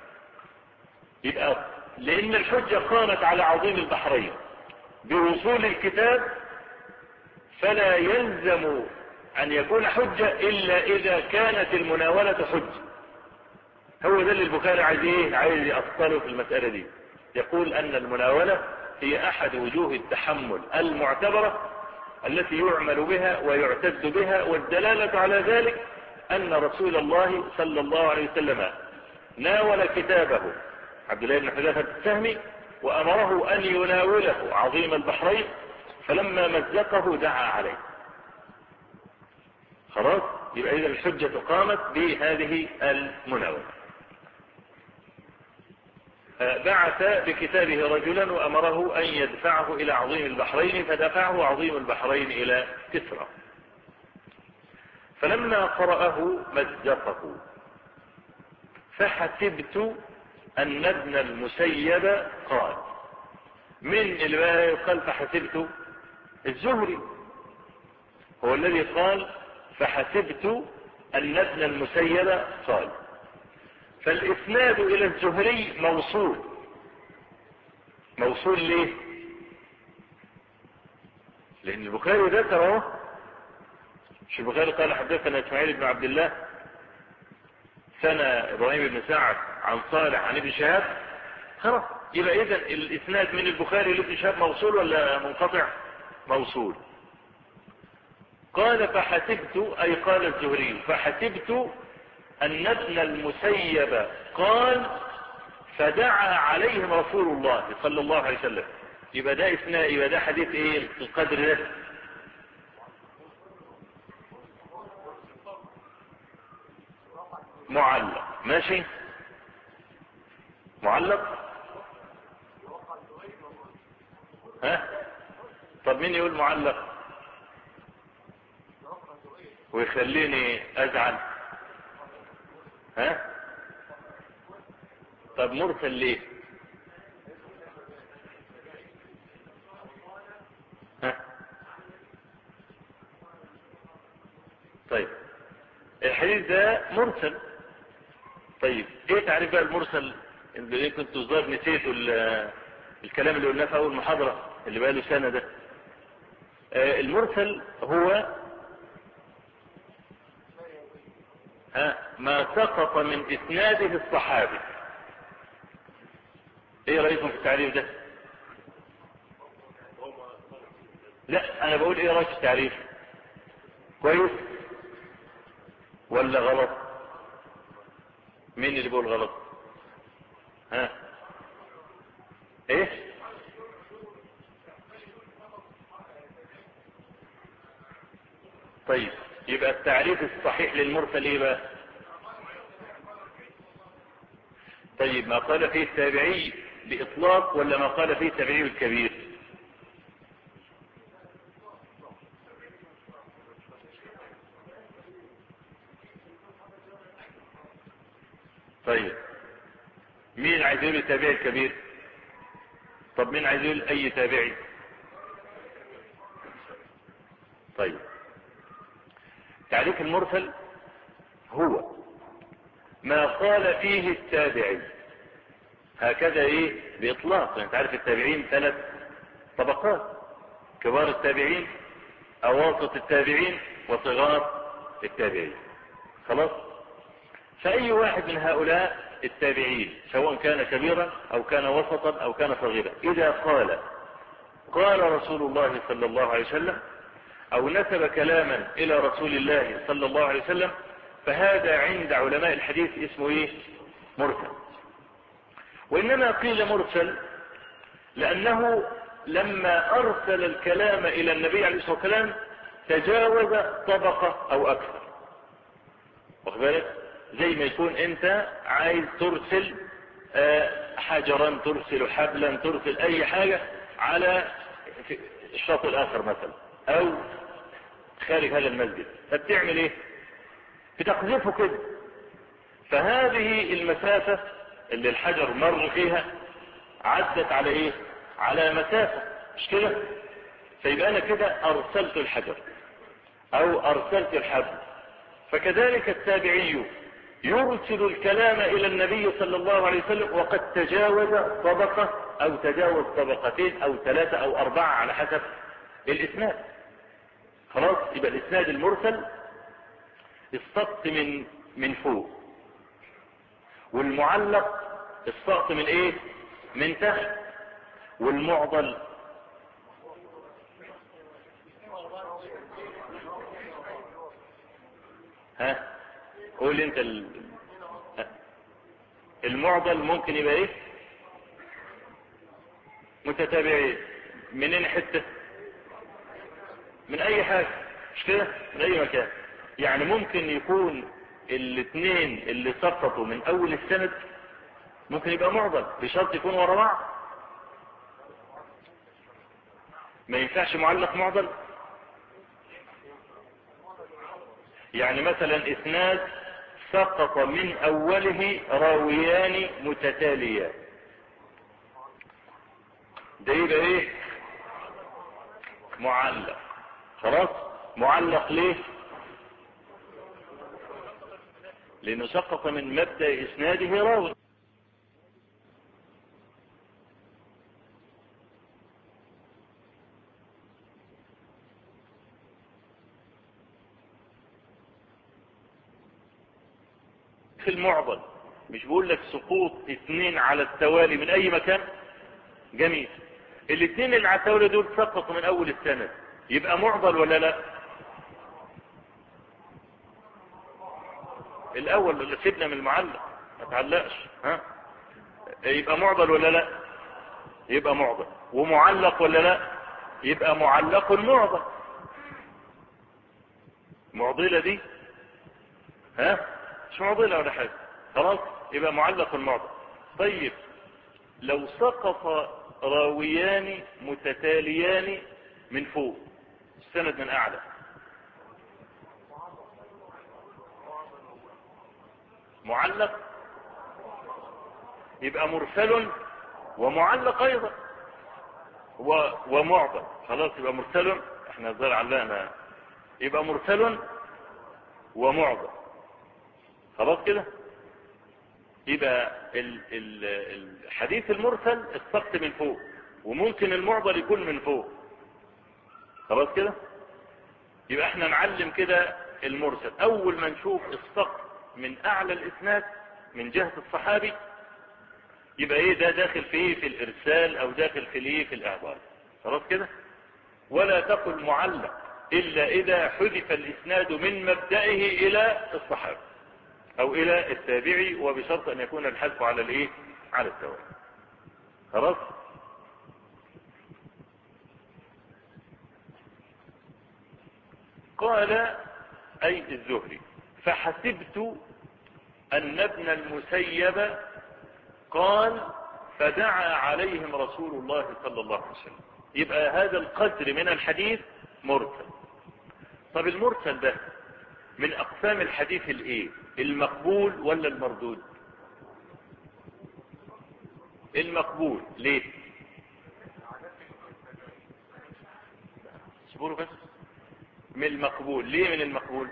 يبقى لأن الحجة قامت على عظيم البحرين بوصول الكتاب، فلا يلزم أن يكون حجة إلا إذا كانت المناولة حجة. هو ده اللي البخاري عايز يأصله في المسألة دي. يقول أن المناولة هي أحد وجوه التحمل المعتبرة التي يعمل بها ويعتد بها، والدلالة على ذلك أن رسول الله صلى الله عليه وسلم ناول كتابه عبد الله بن حذافة السهمي وأمره أن يناوله عظيم البحرين، فلما مزقه دعا عليه. خلاص، يبقى إذا الحجة قامت بهذه المناولة. بعث بكتابه رجلا وأمره أن يدفعه إلى عظيم البحرين، فدفعه عظيم البحرين إلى كسرى. فلما قرأه مزقه، فحسبت أن ابن المسيب قال. من اللي قال فحسبت؟ الزهري هو الذي قال فحسبت أن ابن المسيب قال. فالإسناد إلى الزهري موصول ليه؟ لأن البخاري ذكره. مش البخاري قال حدثنا إسماعيل بن عبد الله سنة إبراهيم بن سعد عن صالح عن ابن شهاب؟ خلاص، يبقى إذن الإسناد من البخاري لابن شهاب موصول ولا منقطع؟ موصول. قال فحسبت، أي قال الزهري فحسبت أن ابن المسيب قال فدعا عليهم رسول الله صلى الله عليه وسلم. يبقى ده إسناد، يبقى ده حديث إيه القدر ده؟ معلق. ماشي، معلق. ها؟ طب مين يقول معلق ويخليني أزعل؟ ها؟ طب مرسل ليه؟ ها؟ طيب الحديث ده مرسل. طيب ايه تعريف بقى المرسل؟ اللي كنت الظاهر نسيته الكلام اللي قلناه في اول محاضرة اللي بقى له سنة ده. المرسل هو ما سقط من اسناده الصحابي. ايه رأيكم في التعريف ده؟ لا، انا بقول ايه رأيك في التعريف؟ كويس ولا غلط؟ مين اللي بيقول غلط؟ ها؟ ايه؟ طيب يبقى التعريف الصحيح للمرسل ايه بقى؟ طيب ما قال فيه التابعي بإطلاق ولا ما قال فيه التابعي الكبير؟ طيب مين عايز يقول التابعي الكبير؟ طب مين عايز يقول اي تابعي؟ طيب تعريف المرسل هو ما قال فيه التابعي هكذا ايه بإطلاق. انت عارف التابعين 3 طبقات: كبار التابعين، اواسط التابعين، وصغار التابعين. خلاص، فأي واحد من هؤلاء التابعين سواء كان كبيرا أو كان وسطا أو كان صغيرا إذا قال قال رسول الله صلى الله عليه وسلم او نسب كلاما الى رسول الله صلى الله عليه وسلم، فهذا عند علماء الحديث اسمه ايه؟ مرسل. وانما قيل مرسل لانه لما ارسل الكلام الى النبي عليه الصلاة والسلام تجاوز طبقة او اكثر. واخد بالك؟ زي ما يكون انت عايز ترسل حجرا، ترسل حبلا، ترسل اي حاجة على الشاطئ الاخر مثلا او خارج هذا المسجد، فبتعمل ايه؟ بتقذفه كده. فهذه المسافة اللي الحجر مر فيها عدت على ايه؟ على مسافة، مش كده؟ فيبقى انا كده ارسلت الحجر او ارسلت الحبل. فكذلك التابعي يرسل الكلام الى النبي صلى الله عليه وسلم وقد تجاوز طبقة او تجاوز طبقتين او ثلاثة او اربعة على حسب الاسناد. خلاص، يبقى الاسناد المرسل السقط من فوق، والمعلق السقط من ايه؟ من تحت، والمعضل قول انت المعضل ممكن يبقى ايه؟ متتابعين. منين حتة؟ من اي حاجة، مش كده؟ من اي مكان. يعني ممكن يكون الاثنين اللي سقطوا من اول السند ممكن يبقى معضل بشرط يكون ورا بعض. ما ينفعش معلق معضل. يعني مثلا اسناد سقط من اوله راويان متتاليان، ده يبقى ايه؟ معلق. خلاص، معلق ليه؟ لانه سقط من مبدأ اسناده راوي. في المعضل مش بقول لك سقوط اثنين على التوالي من اي مكان؟ جميل. الاثنين اللي على التوالي دول سقطوا من اول السند، يبقى معضل ولا لا؟ الاول اللي سيبنا من المعلق ما تعلقش، يبقى معضل ولا لا؟ يبقى معضل. ومعلق ولا لا؟ يبقى معلق معضل. معضلة دي مش معضلة ولا حاجة. خلاص، يبقى معلق معضل. طيب لو سقط راويان متتاليان من فوق، السند من اعلى، معلق. يبقى مرسل ومعلق ايضا ومعضل. خلاص، يبقى مرسل، احنا الظاهر علقنا، يبقى مرسل ومعضل. خلاص كده. يبقى الحديث المرسل السقط من فوق، وممكن المعضل يكون من فوق. خلاص كده. يبقى احنا نعلم كده المرسل اول ما نشوف السقط من اعلى الاسناد من جهة الصحابي، يبقى ايه ده؟ داخل في ايه؟ في الارسال او داخل في الايه؟ في الاعضال. خلاص كده. ولا تقل معلق الا اذا حذف الاسناد من مبدئه الى الصحابي او الى التابعي، وبشرط ان يكون الحذف على الايه؟ على التوالي. خلاص. قال اي الزهري: فحسبت ان ابن المسيب قال فدعا عليهم رسول الله صلى الله عليه وسلم. يبقى هذا القدر من الحديث مرسل. طب المرسل ده من اقسام الحديث الايه؟ المقبول ولا المردود؟ المقبول. ليه؟ اصبروا بس. من المقبول. ليه من المقبول؟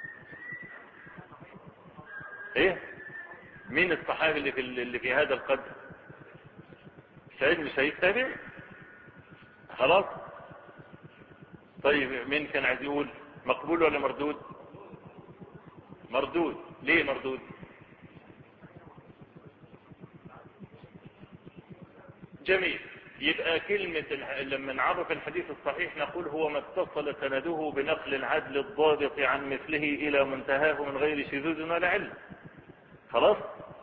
ايه؟ مين الصحابي اللي في هذا القدر؟ سعيد بن سعيد تابع. خلاص. طيب مين كان عايز يقول مقبول ولا مردود؟ مردود. ليه مردود؟ جميل. يبقى كلمة لما نعرف الحديث الصحيح نقول هو ما اتصل سنده بنقل العدل الضابط عن مثله إلى منتهاه من غير شذوذ ولا علم. خلاص،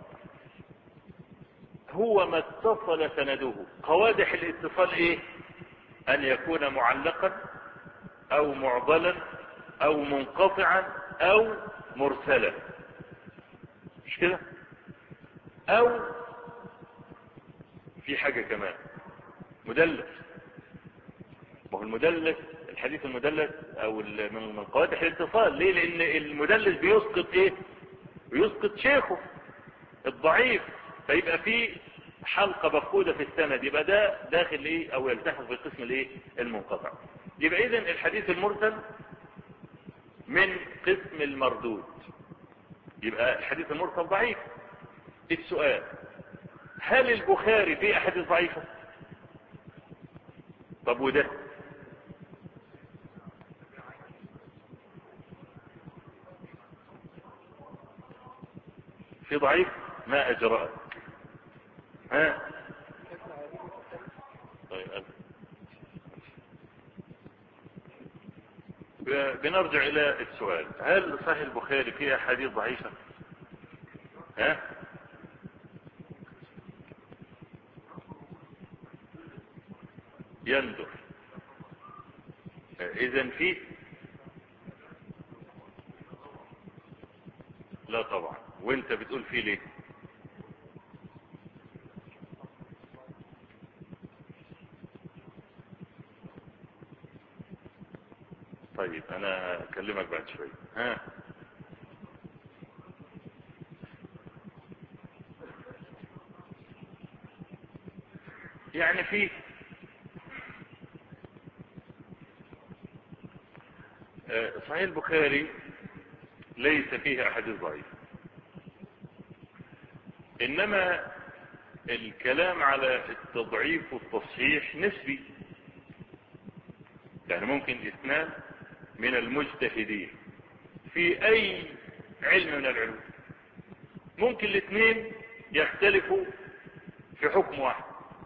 هو ما اتصل سنده. قوادح الاتصال ايه؟ ان يكون معلقا او معضلا او منقطعا او مرسلا، مش كده؟ او في حاجة كمان، مدلس. ما هو المدلس، الحديث المدلس او من قوادح الاتصال. ليه؟ لان المدلس بيسقط ايه؟ بيسقط شيخه الضعيف، فيبقى في حلقة مفقودة في السند، يبقى ده داخل ايه او يلتحق في قسم الايه؟ المنقطع. يبقى اذن الحديث المرسل من قسم المردود، يبقى الحديث المرسل ضعيف. السؤال: هل البخاري فيه احاديث ضعيفة؟ طب وده في ضعيف؟ ما اجرأت. ها طيب، بنرجع الى السؤال: هل صحيح البخاري فيه احاديث ضعيفة؟ ها يندر. اذن فيه؟ لا طبعا. وانت بتقول فيه ليه؟ طيب انا اكلمك بعد شوية. ها يعني فيه صحيح البخاري ليس فيه احاديث ضعيفة، انما الكلام على التضعيف والتصحيح نسبي. يعني ممكن اثنان من المجتهدين في اي علم من العلوم، ممكن الاثنين يختلفوا في حكم واحد.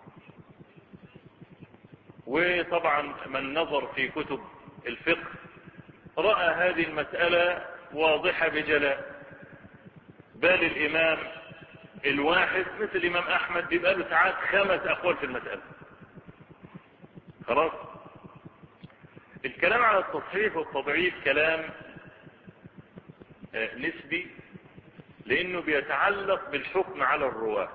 وطبعا من نظر في كتب الفقه رأى هذه المسألة واضحة بجلاء. بل الامام الواحد مثل الامام احمد بيبقى له ساعات 5 اقوال في المسألة. خلاص، الكلام على التصحيح والتضعيف كلام نسبي، لانه بيتعلق بالحكم على الرواة.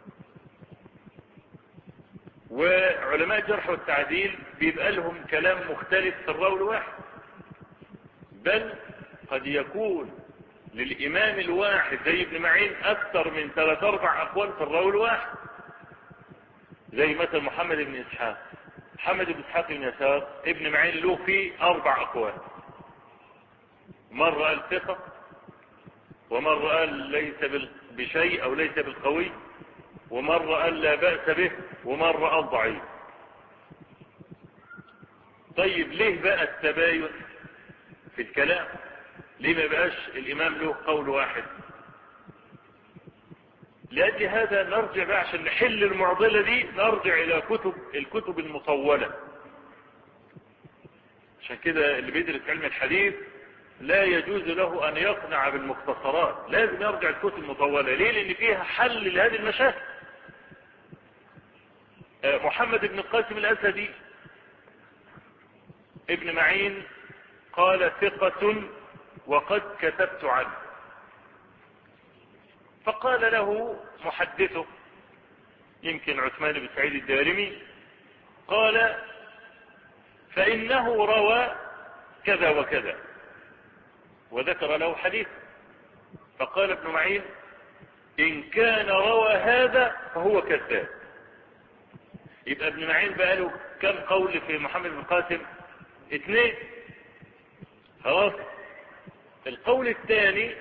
وعلماء الجرح والتعديل بيبقى لهم كلام مختلف في الراوي الواحد، بل قد يكون للامام الواحد زي ابن معين اكثر من 3-4 اقوال في الراوي الواحد. زي مثلا محمد بن اسحاق، محمد بن اسحاق بن يسار ابن معين له فيه 4 اقوال. مرة قال ثقة، ومرة قال ليس بشيء او ليس بالقوي، ومرة قال لا بأس به، ومرة قال ضعيف. طيب ليه بقى التباين في الكلام؟ ليه ما بقاش الامام له قول واحد؟ لأجل هذا نرجع بقى عشان نحل المعضلة دي، نرجع الى الكتب المطولة. عشان كده اللي بيدرس علم الحديث لا يجوز له ان يقنع بالمختصرات، لازم يرجع الكتب المطولة. ليه؟ لان فيها حل لهذه المشاكل. محمد بن القاسم الاسدي ابن معين قال ثقة وقد كتبت عنه. فقال له محدثه يمكن عثمان بن سعيد الدارمي، قال فإنه روى كذا وكذا، وذكر له حديث. فقال ابن معين إن كان روى هذا فهو كذاب. يبقى ابن معين بقى له كم قول في محمد بن القاسم؟ 2. خلاص، القول الثاني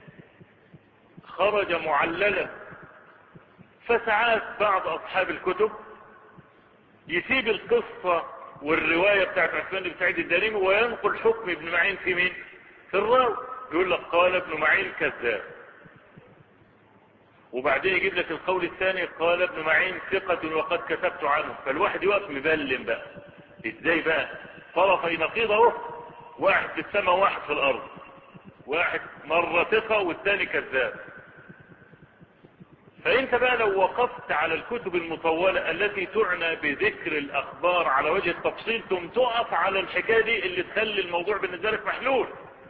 خرج معللا. فساعات بعض اصحاب الكتب يسيب القصة والرواية بتاعت عثمان بن سعيد الدارمي وينقل حكم ابن معين في مين؟ في الراوي. يقول لك قال ابن معين كذاب. وبعدين يجيب لك القول الثاني قال ابن معين ثقة وقد كتبت عنه، فالواحد يقف مبلم بقى ازاي بقى طرفي نقيض اهو، واحد في السماء وواحد في الارض، واحد مرة ثقة والثاني كذاب. فانت بقى لو وقفت على الكتب المطولة التي تعنى بذكر الاخبار على وجه التفصيل ثم تقف على الحكاية دي اللي تخلي الموضوع بالنسبة لك محلول.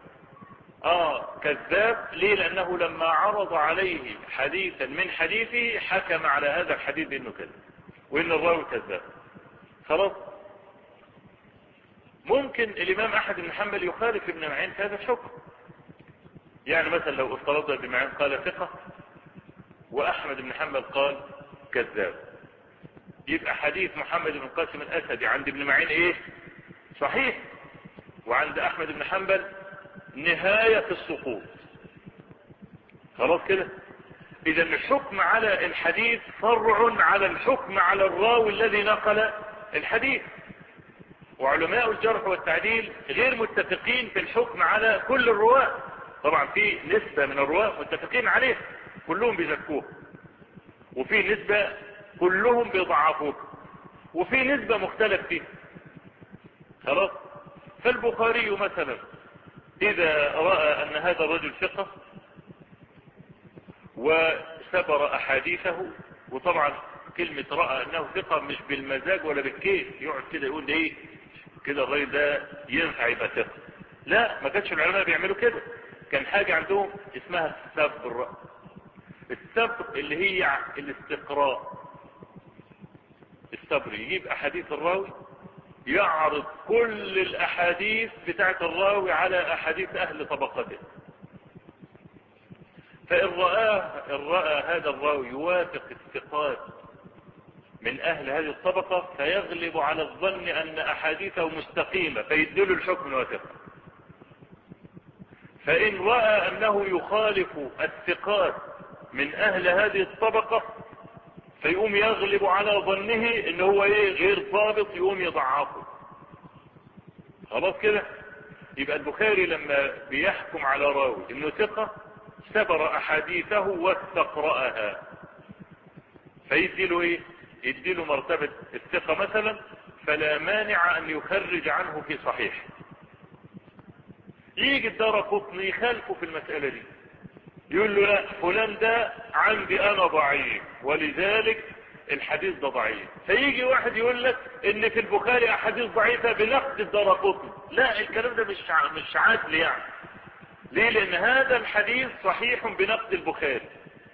كذاب ليه؟ لانه لما عرض عليه حديثا من حديثه حكم على هذا الحديث بانه كذب وان الراوي كذاب. خلاص. ممكن الامام احمد بن حنبل يخالف ابن معين في هذا الحكم. يعني مثلا لو افترضنا ابن معين قال ثقة واحمد بن حنبل قال كذاب، يبقى حديث محمد بن قاسم الاسدي عند ابن معين ايه؟ صحيح، وعند احمد بن حنبل نهاية السقوط. خلاص كده. اذا الحكم على الحديث فرع على الحكم على الراوي الذي نقل الحديث، وعلماء الجرح والتعديل غير متفقين في الحكم على كل الرواة. طبعا في نسبة من الرواة متفقين عليه كلهم بيزكوه، وفي نسبة كلهم بيضعفوه، وفي نسبة مختلف فيه. خلاص. فالبخاري مثلا اذا رأى ان هذا الرجل ثقة وسبر احاديثه، وطبعا كلمة رأى انه ثقة مش بالمزاج ولا بالكيف يقعد كده يقول ده ايه كده الراجل ده ينفع يبقى ثقة، لا، ما كانش العلماء بيعملوا كده. كان حاجة عندهم اسمها السبر. السبر اللي هي الاستقراء. السبر يجيب احاديث الراوي، يعرض كل الاحاديث بتاعت الراوي على احاديث اهل طبقته، فإن رأى هذا الراوي يوافق الثقات من اهل هذه الطبقة فيغلب على الظن ان احاديثه مستقيمة فيدل الحكم الواثق. فإن رأى انه يخالف الثقات من اهل هذه الطبقة فيقوم يغلب على ظنه ان هو ايه غير ضابط، يقوم يضعفه. خلاص كده. يبقى البخاري لما بيحكم على راوي انه ثقة سبر احاديثه واستقرأها، فيديله ايه؟ يديله مرتبة الثقة مثلا، فلا مانع ان يخرج عنه في صحيح. يجي الدارقطني يخالفه في المسألة دي، يقول له لا فلان ده عندي انا ضعيف ولذلك الحديث ده ضعيف. فيجي واحد يقول لك ان في البخاري احاديث ضعيفة بنقد الدارقطني، لا الكلام ده مش عادل يعني. ليه؟ لان هذا الحديث صحيح بنقد البخاري،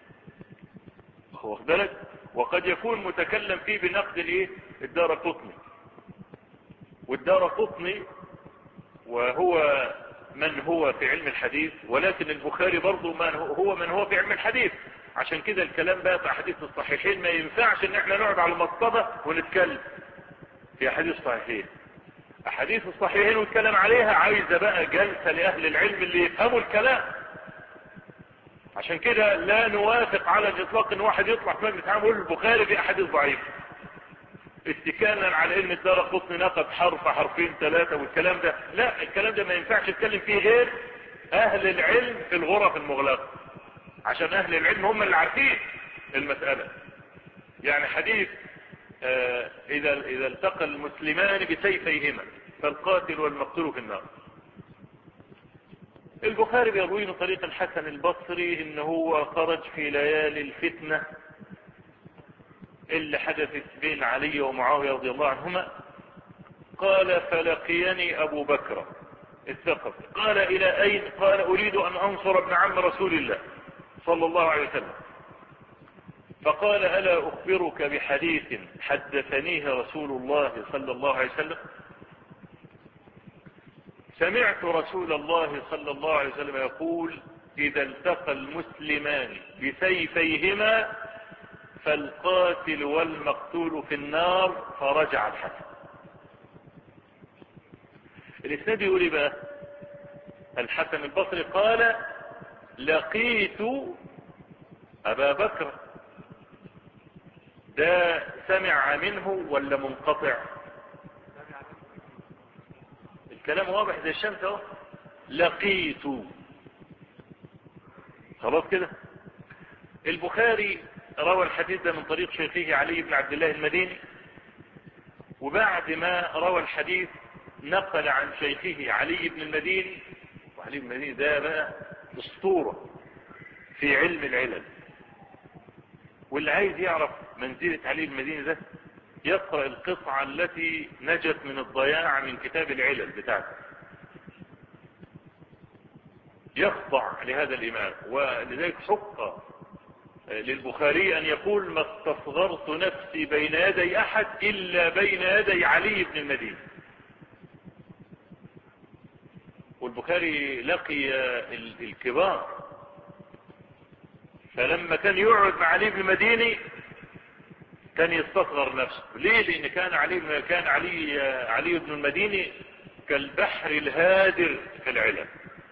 واخد بالك، وقد يكون متكلم فيه بنقد الايه الدارقطني. والدارقطني وهو من هو في علم الحديث، ولكن البخاري برضو من هو في علم الحديث. عشان كده الكلام بقى في احاديث الصحيحين ما ينفعش ان احنا نقعد على المصطبة ونتكلم في احاديث الصحيحين. احاديث الصحيحين ونتكلم عليها عايزة بقى جلسة لاهل العلم اللي يفهموا الكلام. عشان كده لا نوافق على الاطلاق ان واحد يطلع في مجلس عام يقول البخاري في احاديث ضعيفة اتكالا على ان الدارقطني نقد حرف حرفين ثلاثة والكلام ده. لا، الكلام ده ما ينفعش يتكلم فيه غير اهل العلم في الغرف المغلقة، عشان اهل العلم هم اللي عارفين المسألة. يعني حديث اذا التقى المسلمان بسيفيهما فالقاتل والمقتول في النار، البخاري بيروي من طريق الحسن البصري ان هو خرج في ليالي الفتنة اللي حدثت بين علي ومعاوية رضي الله عنهما. قال فلقيني ابو بكر الثقفي، قال الى اين؟ قال اريد ان انصر ابن عم رسول الله صلى الله عليه وسلم. فقال الا اخبرك بحديث حدثنيه رسول الله صلى الله عليه وسلم؟ سمعت رسول الله صلى الله عليه وسلم يقول اذا التقى المسلمان بسيفيهما فالقاتل والمقتول في النار. فرجع الحسن. الاسناد يقول ايه بقى؟ الحسن البصري قال لقيت ابا بكر. ده سمع منه ولا منقطع؟ الكلام واضح زي الشمس اهو. لقيت. خلاص كده. البخاري روى الحديث ده من طريق شيخه علي بن عبد الله المديني، وبعد ما روى الحديث نقل عن شيخه علي بن المديني، وعلي بن المديني ده بقى اسطورة في علم العلل، واللي عايز يعرف منزلة علي بن المديني ده يقرأ القطعة التي نجت من الضياع من كتاب العلل بتاعته، يخضع لهذا الإمام. ولذلك حق للبخاري أن يقول ما استصغرت نفسي بين يدي أحد إلا بين يدي علي بن المديني. والبخاري لقي الكبار، فلما كان يقعد مع علي بن المديني كان يستصغر نفسه. ليه؟ لأن كان علي بن المديني كالبحر الهادر في العلم.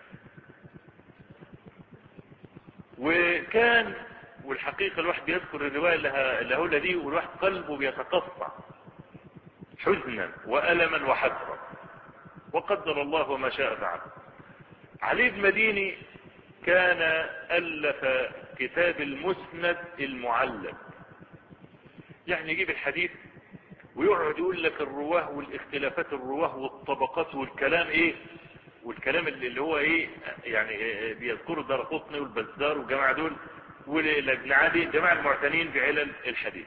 وكان، والحقيقة الواحد بيذكر الرواية اللي هقولها دي والواحد قلبه بيتقطع حزنا وألما وحسرا، وقدر الله وما شاء فعل. علي بن المديني كان ألف كتاب المسند المعلم، يعني يجيب الحديث ويقعد يقول لك الرواه والاختلافات الرواه والطبقات والكلام ايه، والكلام اللي هو ايه، يعني بيذكروا الدارقطني والبزار والجماعة دول والابن عدي، جماعة المعتنين بعلل الحديث.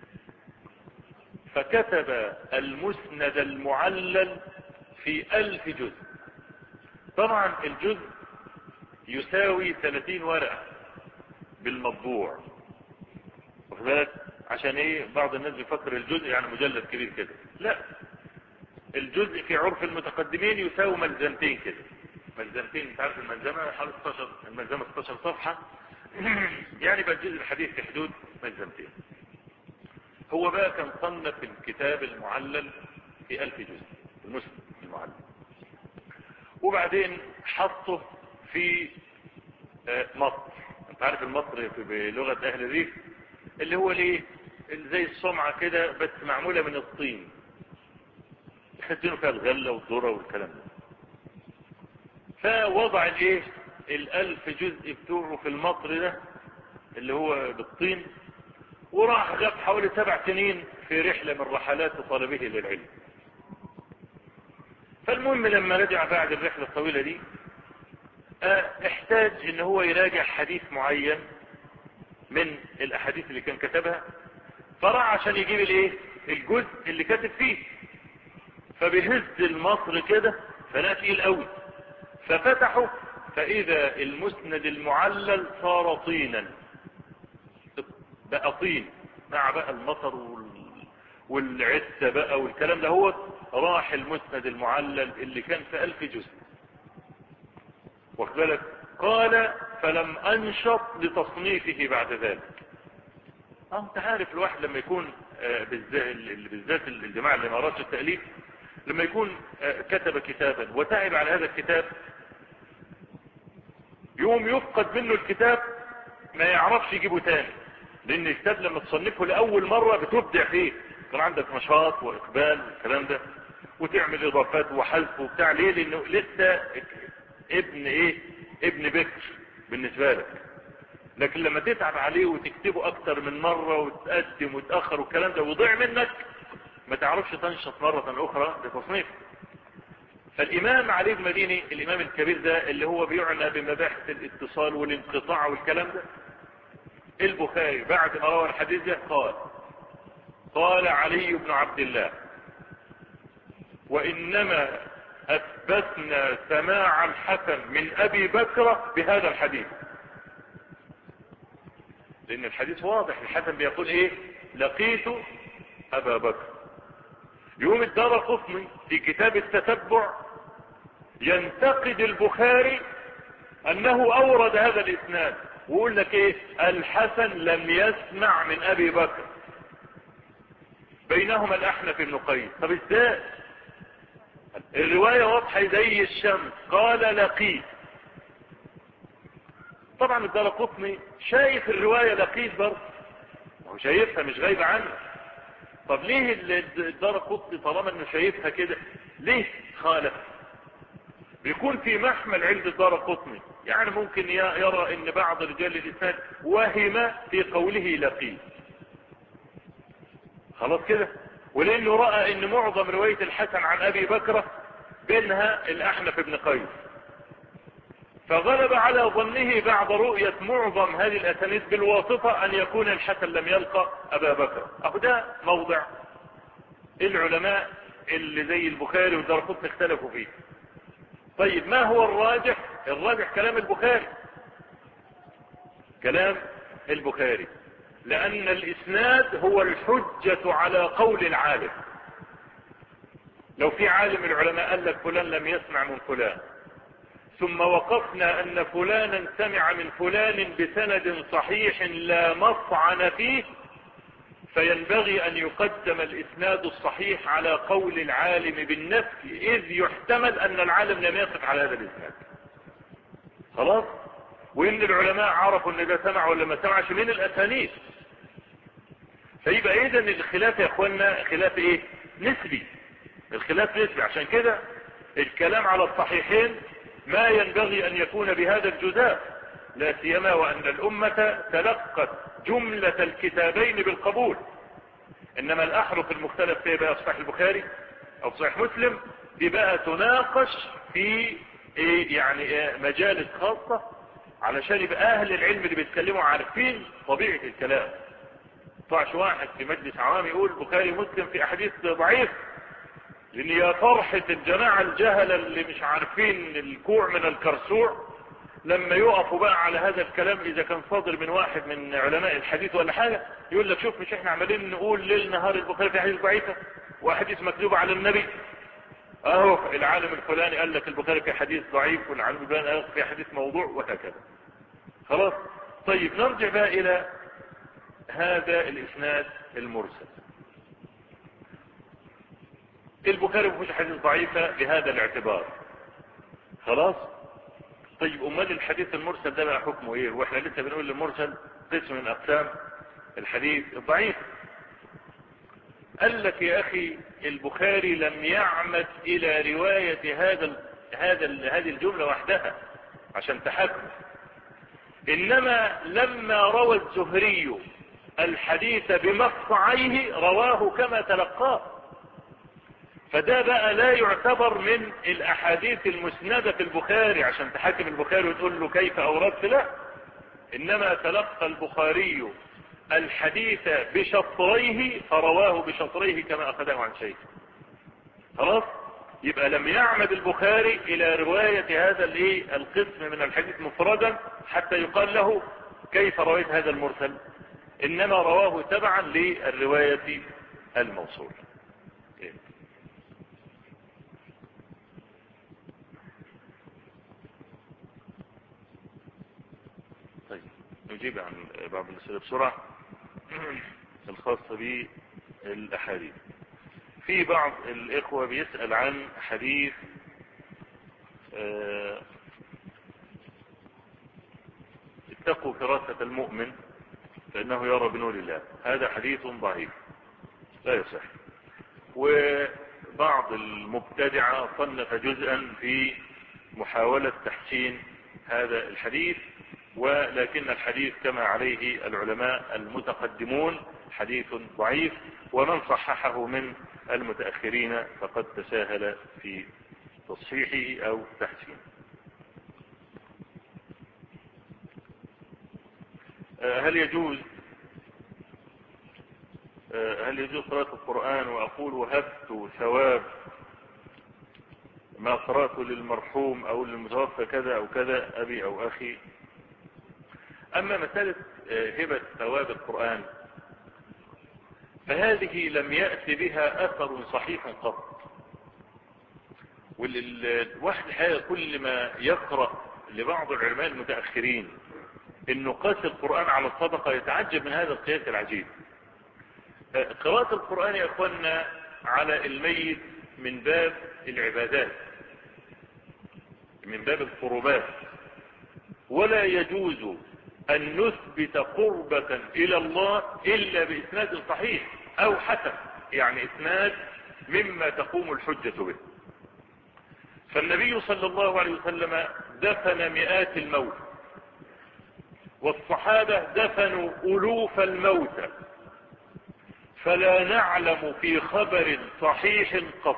فكتب المسند المعلل في 1000 جزء. طبعا الجزء يساوي 30 ورقة بالمطبوع، واخد بالك؟ عشان ايه؟ بعض الناس بيفكر الجزء يعني مجلد كبير كده، لا، الجزء في عرف المتقدمين يساوي ملزمتين كده، ملزمتين. انت عارف الملزمة حوالي 16، الملزمة 16 صفحة يعني بقى الجزء الحديث في حدود ملزمتين. هو بقى كان صنف الكتاب المعلل في 1000 جزء، المسند المعلل، وبعدين حطه في مصر. انت عارف المصر بلغة اهل الريف اللي هو ليه زي الصمعة كده بس معمولة من الطين، يحطينه فيها الغلة والذرة والكلام ده. فوضع الايه 1000 جزء بتوعه في المصر ده اللي هو بالطين، وراح غاب حوالي 7 سنين في رحلة من رحلات طلبه للعلم. فالمهم لما رجع بعد الرحلة الطويلة دي احتاج ان هو يراجع حديث معين من الاحاديث اللي كان كتبها، فراح عشان يجيب الايه الجزء اللي كاتب فيه، فبيهز المصر كده فلا تقيل قوي، ففتحه فاذا المسند المعلل صار طينا، بقى طين مع بقى المطر والعسة بقى والكلام ده. هو راح المسند المعلل اللي كان في 1000 جزء، واخد بالك؟ قال فلم انشط لتصنيفه بعد ذلك. انت عارف الواحد لما يكون بالذات الجماعة اللي ما رأتش التأليف، لما يكون كتب كتابا وتعب على هذا الكتاب، يوم يفقد منه الكتاب ما يعرفش يجيبه تاني، لان الكتاب لما تصنفه لأول مرة بتبدع فيه، كان عندك نشاط واقبال والكلام ده، وتعمل اضافات وحذف وبتاع. ليه؟ لانه لسه ابن بكر بالنسبة لك. لكن لما تتعب عليه وتكتبه اكتر من مرة وتقدم وتأخر والكلام ده وضيع منك، ما تعرفش تنشط مرة اخرى لتصنيفه. فالامام علي بن المديني الامام الكبير ده اللي هو بيعنى بمباحث الاتصال والانقطاع والكلام ده، البخاري بعد ما روى الحديث ده قال علي بن عبد الله وانما اثبتنا سماع الحسن من ابي بكر بهذا الحديث. لان الحديث واضح، الحسن بيقول ايه؟ لقيت ابا بكر. يوم الدارقطني في كتاب التتبع ينتقد البخاري انه اورد هذا الاسناد، ويقول لك ايه؟ الحسن لم يسمع من ابي بكر، بينهما الاحنف بن قيس. طب ازاي؟ الرواية واضحة زي الشمس، قال لقيت. طبعا الدارقطني شايف الرواية لقيت برضه، هو شايفها مش غايبة عنه. طب ليه الدارقطني طالما انه شايفها كده ليه خالف؟ بيكون في محمل عند الدارقطني يعني ممكن يرى ان بعض رجال الاسناد وهم في قوله لقي، خلاص كده، ولانه رأى ان معظم رواية الحسن عن ابي بكر بينها الاحنف بن قيس، فغلب على ظنه بعد رؤية معظم هذه الاسانيد بالواسطة ان يكون الحسن لم يلقى ابا بكر. اهو ده موضع العلماء اللي زي البخاري والدارقطني اختلفوا فيه. طيب ما هو الراجح؟ الراجح كلام البخاري، كلام البخاري، لان الاسناد هو الحجة على قول العالم. لو في عالم العلماء قال لك فلان لم يسمع من فلان، ثم وقفنا ان فلانا سمع من فلان بسند صحيح لا مطعن فيه، فينبغي ان يقدم الاسناد الصحيح على قول العالم بالنفي، اذ يحتمل ان العالم لم يقف على هذا الاسناد. خلاص، وان العلماء عرفوا ان ده سمع ولا ما سمعش من الاسانيد. فيبقى اذا الخلاف يا اخوانا خلاف ايه؟ نسبي. الخلاف نسبي، عشان كده الكلام على الصحيحين ما ينبغي ان يكون بهذا الجزاء، لا سيما وان الامة تلقت جملة الكتابين بالقبول. انما الاحرف المختلف فيها بقى في صحيح البخاري او صحيح مسلم دي بقى تناقش في يعني مجالس خاصة، علشان يبقى اهل العلم اللي بيتكلموا عارفين طبيعة الكلام. طلعش واحد في مجلس عوام يقول بخاري مسلم في احاديث ضعيف، لان يا فرحة الجماعة الجهلة اللي مش عارفين الكوع من الكرسوع لما يقفوا بقى على هذا الكلام، اذا كان صادر من واحد من علماء الحديث ولا حاجة، يقول لك شوف مش احنا عمالين نقول ليل نهار البخاري في حديث ضعيفة واحاديث مكذوبة على النبي، اهو العالم الفلاني قال لك البخاري في حديث ضعيف، والعالم الفلاني قال لك في حديث موضوع، وهكذا. خلاص. طيب نرجع بقى الى هذا الاسناد المرسل. البخاري مفيش حديث ضعيفة بهذا الاعتبار. خلاص. طيب امال الحديث المرسل ده بقى حكمه ايه؟ واحنا لسه بنقول المرسل قسم من اقسام الحديث الضعيف. قال لك يا اخي البخاري لم يعمد الى رواية هذه الجملة وحدها عشان تحكم، انما لما روى الزهري الحديث بمقطعيه رواه كما تلقاه، فده بقى لا يعتبر من الاحاديث المسندة في البخاري عشان تحكم البخاري وتقول له كيف اوردت، لا، انما تلقى البخاري الحديث بشطريه فرواه بشطريه كما اخذه عن شيخ. خلاص. يبقى لم يعمد البخاري الى رواية هذا القسم من الحديث مفردا حتى يقال له كيف رويت هذا المرسل، انما رواه تبعا للرواية الموصول. طيب نجيب عن بعض الأسئلة بسرعة الخاصة بالأحاديث. في بعض الإخوة بيسأل عن حديث اتقوا فراسة المؤمن فإنه يرى بنور الله. هذا حديث ضعيف لا يصح، وبعض المبتدعة صنف جزءا في محاولة تحسين هذا الحديث، ولكن الحديث كما عليه العلماء المتقدمون حديث ضعيف، ومن صححه من المتأخرين فقد تساهل في تصحيحه أو تحسينه. هل يجوز قراءة القرآن وأقول وهبت ثواب ما قرأته للمرحوم أو للمتوفى كذا أو كذا أبي أو أخي؟ أما مسألة هبة ثواب القرآن فهذه لم يأتي بها أثر صحيح قط، والواحد الحقيقة كل ما يقرأ لبعض العلماء المتأخرين إنه قاس القرآن على الصدقة يتعجب من هذا القياس العجيب. قراءة القرآن يا أخوانا على الميت من باب العبادات، من باب القربات، ولا يجوز أن نثبت قربة إلى الله إلا بإسناد صحيح أو حسن، يعني إسناد مما تقوم الحجة به. فالنبي صلى الله عليه وسلم دفن مئات الموت، والصحابة دفنوا ألوف الموتى، فلا نعلم في خبر صحيح قط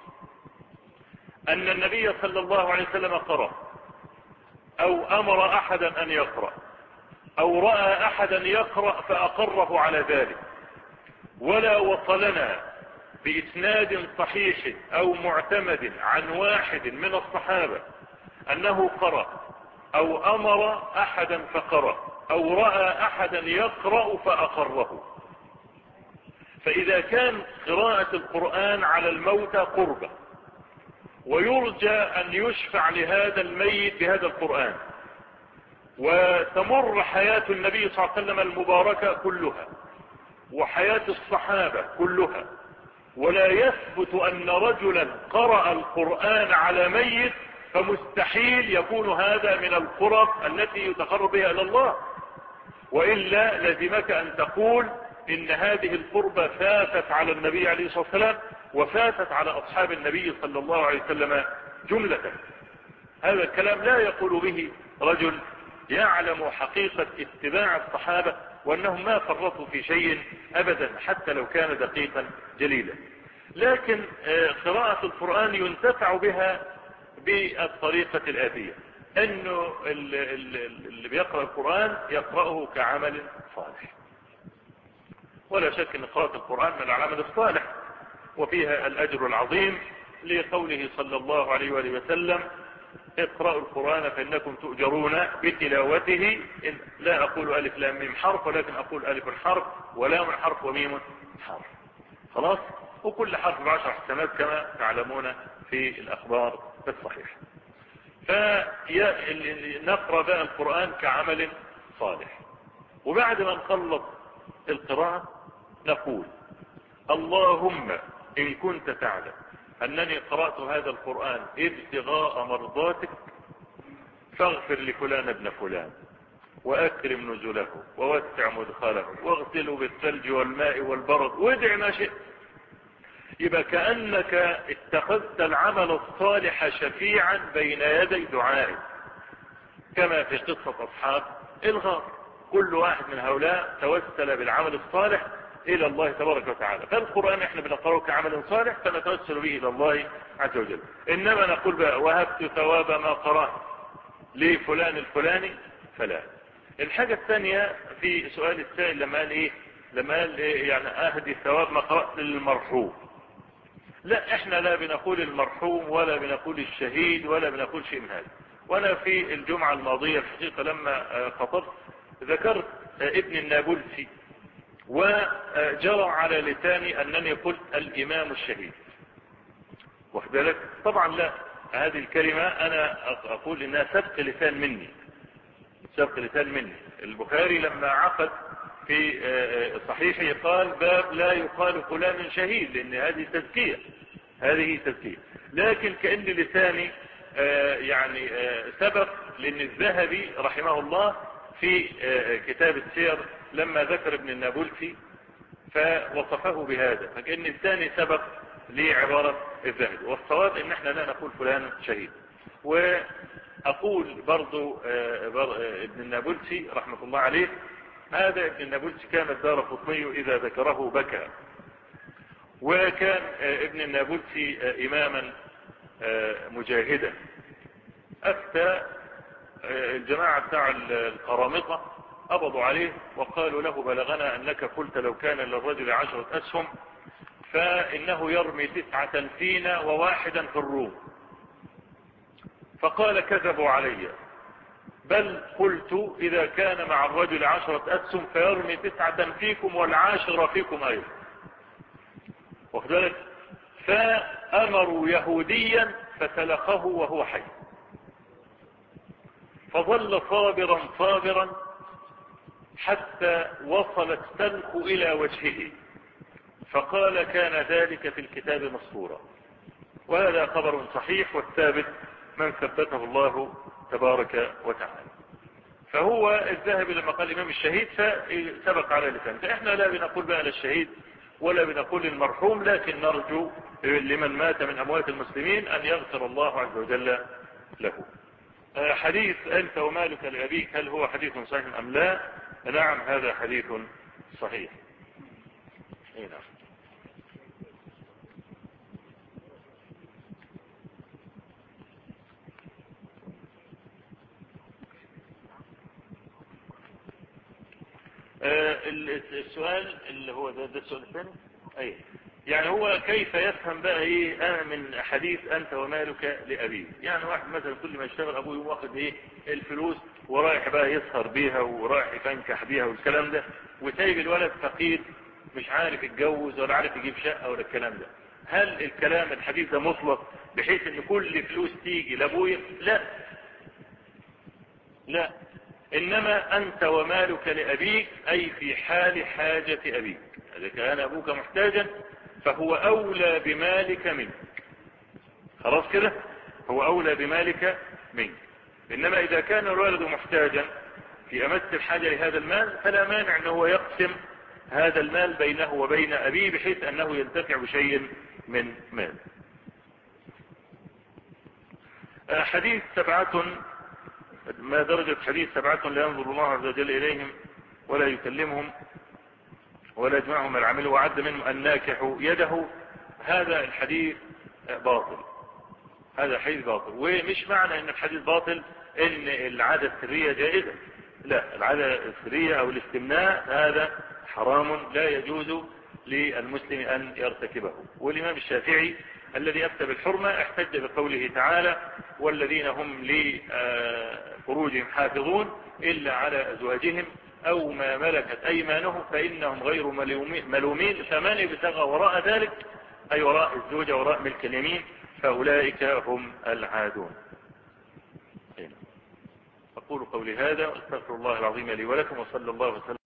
أن النبي صلى الله عليه وسلم قرأ أو أمر أحدا أن يقرأ أو رأى أحدا يقرأ فأقره على ذلك، ولا وصلنا بإسناد صحيح أو معتمد عن واحد من الصحابة أنه قرأ أو أمر أحدا فقرأ أو رأى أحدا يقرأ فأقره. فإذا كان قراءة القرآن على الموتى قربة، ويرجى أن يشفع لهذا الميت بهذا القرآن، وتمر حياة النبي صلى الله عليه وسلم المباركة كلها وحياة الصحابة كلها ولا يثبت أن رجلا قرأ القرآن على ميت، فمستحيل يكون هذا من القرب التي يتقرب بها إلى الله، وإلا لزمك أن تقول إن هذه القربة فاتت على النبي عليه الصلاة والسلام وفاتت على أصحاب النبي صلى الله عليه وسلم جملة. هذا الكلام لا يقول به رجل يعلم حقيقة اتباع الصحابة وأنهم ما فرطوا في شيء أبدا حتى لو كان دقيقا جليلا. لكن قراءة القرآن ينتفع بها بالطريقة الآتية، أنه اللي بيقرأ القرآن يقرأه كعمل صالح، ولا شك أن قراءة القرآن من العمل الصالح وفيها الأجر العظيم، لقوله صلى الله عليه وآله وسلم: اقرأوا القرآن فإنكم تؤجرون بتلاوته. لا أقول ألف لام ميم حرف، ولكن أقول ألف حرف ولام حرف وميم حرف، خلاص، وكل حرف ب10 حسنات كما تعلمون في الأخبار الصحيحة. فنقرأ بقى القرآن كعمل صالح، وبعد ما نخلص القراءة نقول: اللهم إن كنت تعلم أنني قرأت هذا القرآن ابتغاء مرضاتك فاغفر لفلان ابن فلان وأكرم نزله ووسع مدخله واغسله بالثلج والماء والبرد وادع ما شئت. يبقى كأنك اتخذت العمل الصالح شفيعا بين يدي دعائك، كما في قصة أصحاب الغار، كل واحد من هؤلاء توسل بالعمل الصالح إلى الله تبارك وتعالى. فالقرآن احنا بنقرأه كعمل صالح فنتوسل به إلى الله عز وجل. إنما نقول بقى: وهبت ثواب ما قرأت لفلان الفلاني فلا. الحاجة الثانية في سؤال السائل لما قال ايه، لما قال إيه يعني أهدي ثواب ما قرأت للمرحوم. لا، احنا لا بنقول المرحوم ولا بنقول الشهيد ولا بنقول شيء من هذا. وانا في الجمعة الماضية الحقيقة لما خطبت ذكرت ابن النابلسي، وجرى على لساني أنني قلت الإمام الشهيد، واخد بالك؟ طبعا لا، هذه الكلمة أنا أقول إنها سبق لسان مني، سبق لسان مني. البخاري لما عقد في صحيحه قال: باب لا يقال فلان شهيد، لأن هذه تزكية، هذه تزكية. لكن كأن لساني يعني سبق، لأن الذهبي رحمه الله في كتاب السير لما ذكر ابن النابلسي فوصفه بهذا، فكأن الثاني سبق لعبارة الذهبي. والصواب ان احنا لا نقول فلان شهيد. واقول برضو ابن النابلسي رحمة الله عليه، هذا ابن النابلسي كان الدارقطني اذا ذكره بكى، وكان ابن النابلسي اماما مجاهدا. افتى الجماعة بتاع القرامطة قبضوا عليه وقالوا له: بلغنا أنك قلت لو كان للرجل 10 أسهم فإنه يرمي 9 فينا و1 في الروم. فقال: كذبوا علي، بل قلت إذا كان مع الرجل 10 أسهم فيرمي 9 فيكم وال10 فيكم أيضا، واخد بالك؟ فأمروا يهوديا فسلخه وهو حي، فظل صابرا صابرا حتى وصل السلخ إلى وجهه، فقال: كان ذلك في الكتاب مسطورا. وهذا خبر صحيح، والثابت من ثبته الله تبارك وتعالى. فهو الذهبي لما قال الإمام الشهيد فسبق على لسان. فإحنا لا بنقول بقى للشهيد ولا بنقول المرحوم، لكن نرجو لمن مات من أموات المسلمين أن يغفر الله عز وجل له. حديث أنت ومالك لأبيك هل هو حديث صحيح أم لا؟ نعم هذا حديث صحيح. نعم. السؤال اللي هو ده السؤال الثاني. أي يعني هو كيف يفهم بقى ايه انا من حديث انت ومالك لابيه؟ يعني واحد مثلا كل ما يشتغل ابوه يقوم واخد ايه الفلوس ورايح بقى يسهر بيها ورايح يفنكح بيها والكلام ده، وسايب الولد فقير مش عارف يتجوز ولا عارف يجيب شقه ولا الكلام ده. هل الكلام الحديث ده مطلق بحيث ان كل فلوس تيجي لابويا؟ لا لا، انما انت ومالك لابيك اي في حال حاجة ابيك. اذا كان ابوك محتاجا فهو اولى بمالك منك، خلاص كده، هو اولى بمالك منك. انما اذا كان الولد محتاجا في امس الحاجة لهذا المال فلا مانع انه هو يقسم هذا المال بينه وبين ابيه بحيث انه ينتفع بشيء من مال. حديث 7، ما درجة حديث 7 لا ينظر الله عز وجل إليهم ولا يكلمهم ولا يجمعهم العمل وعد منهم الناكح يده، هذا الحديث باطل. هذا حديث باطل، ومش معنى ان الحديث باطل ان العادة السرية جائزة، لا، العادة السرية او الاستمناء هذا حرام لا يجوز للمسلم ان يرتكبه. والامام الشافعي الذي افتى بالحرمة احتج بقوله تعالى والذين هم لفروجهم حافظون الا على ازواجهم او ما ملكت ايمانهم فانهم غير ملومين، فمن ابتغى وراء ذلك اي وراء الزوجة وراء ملك اليمين فاولئك هم العادون. اقول قولي هذا واستغفر الله العظيم لي ولكم، وصلى الله وسلم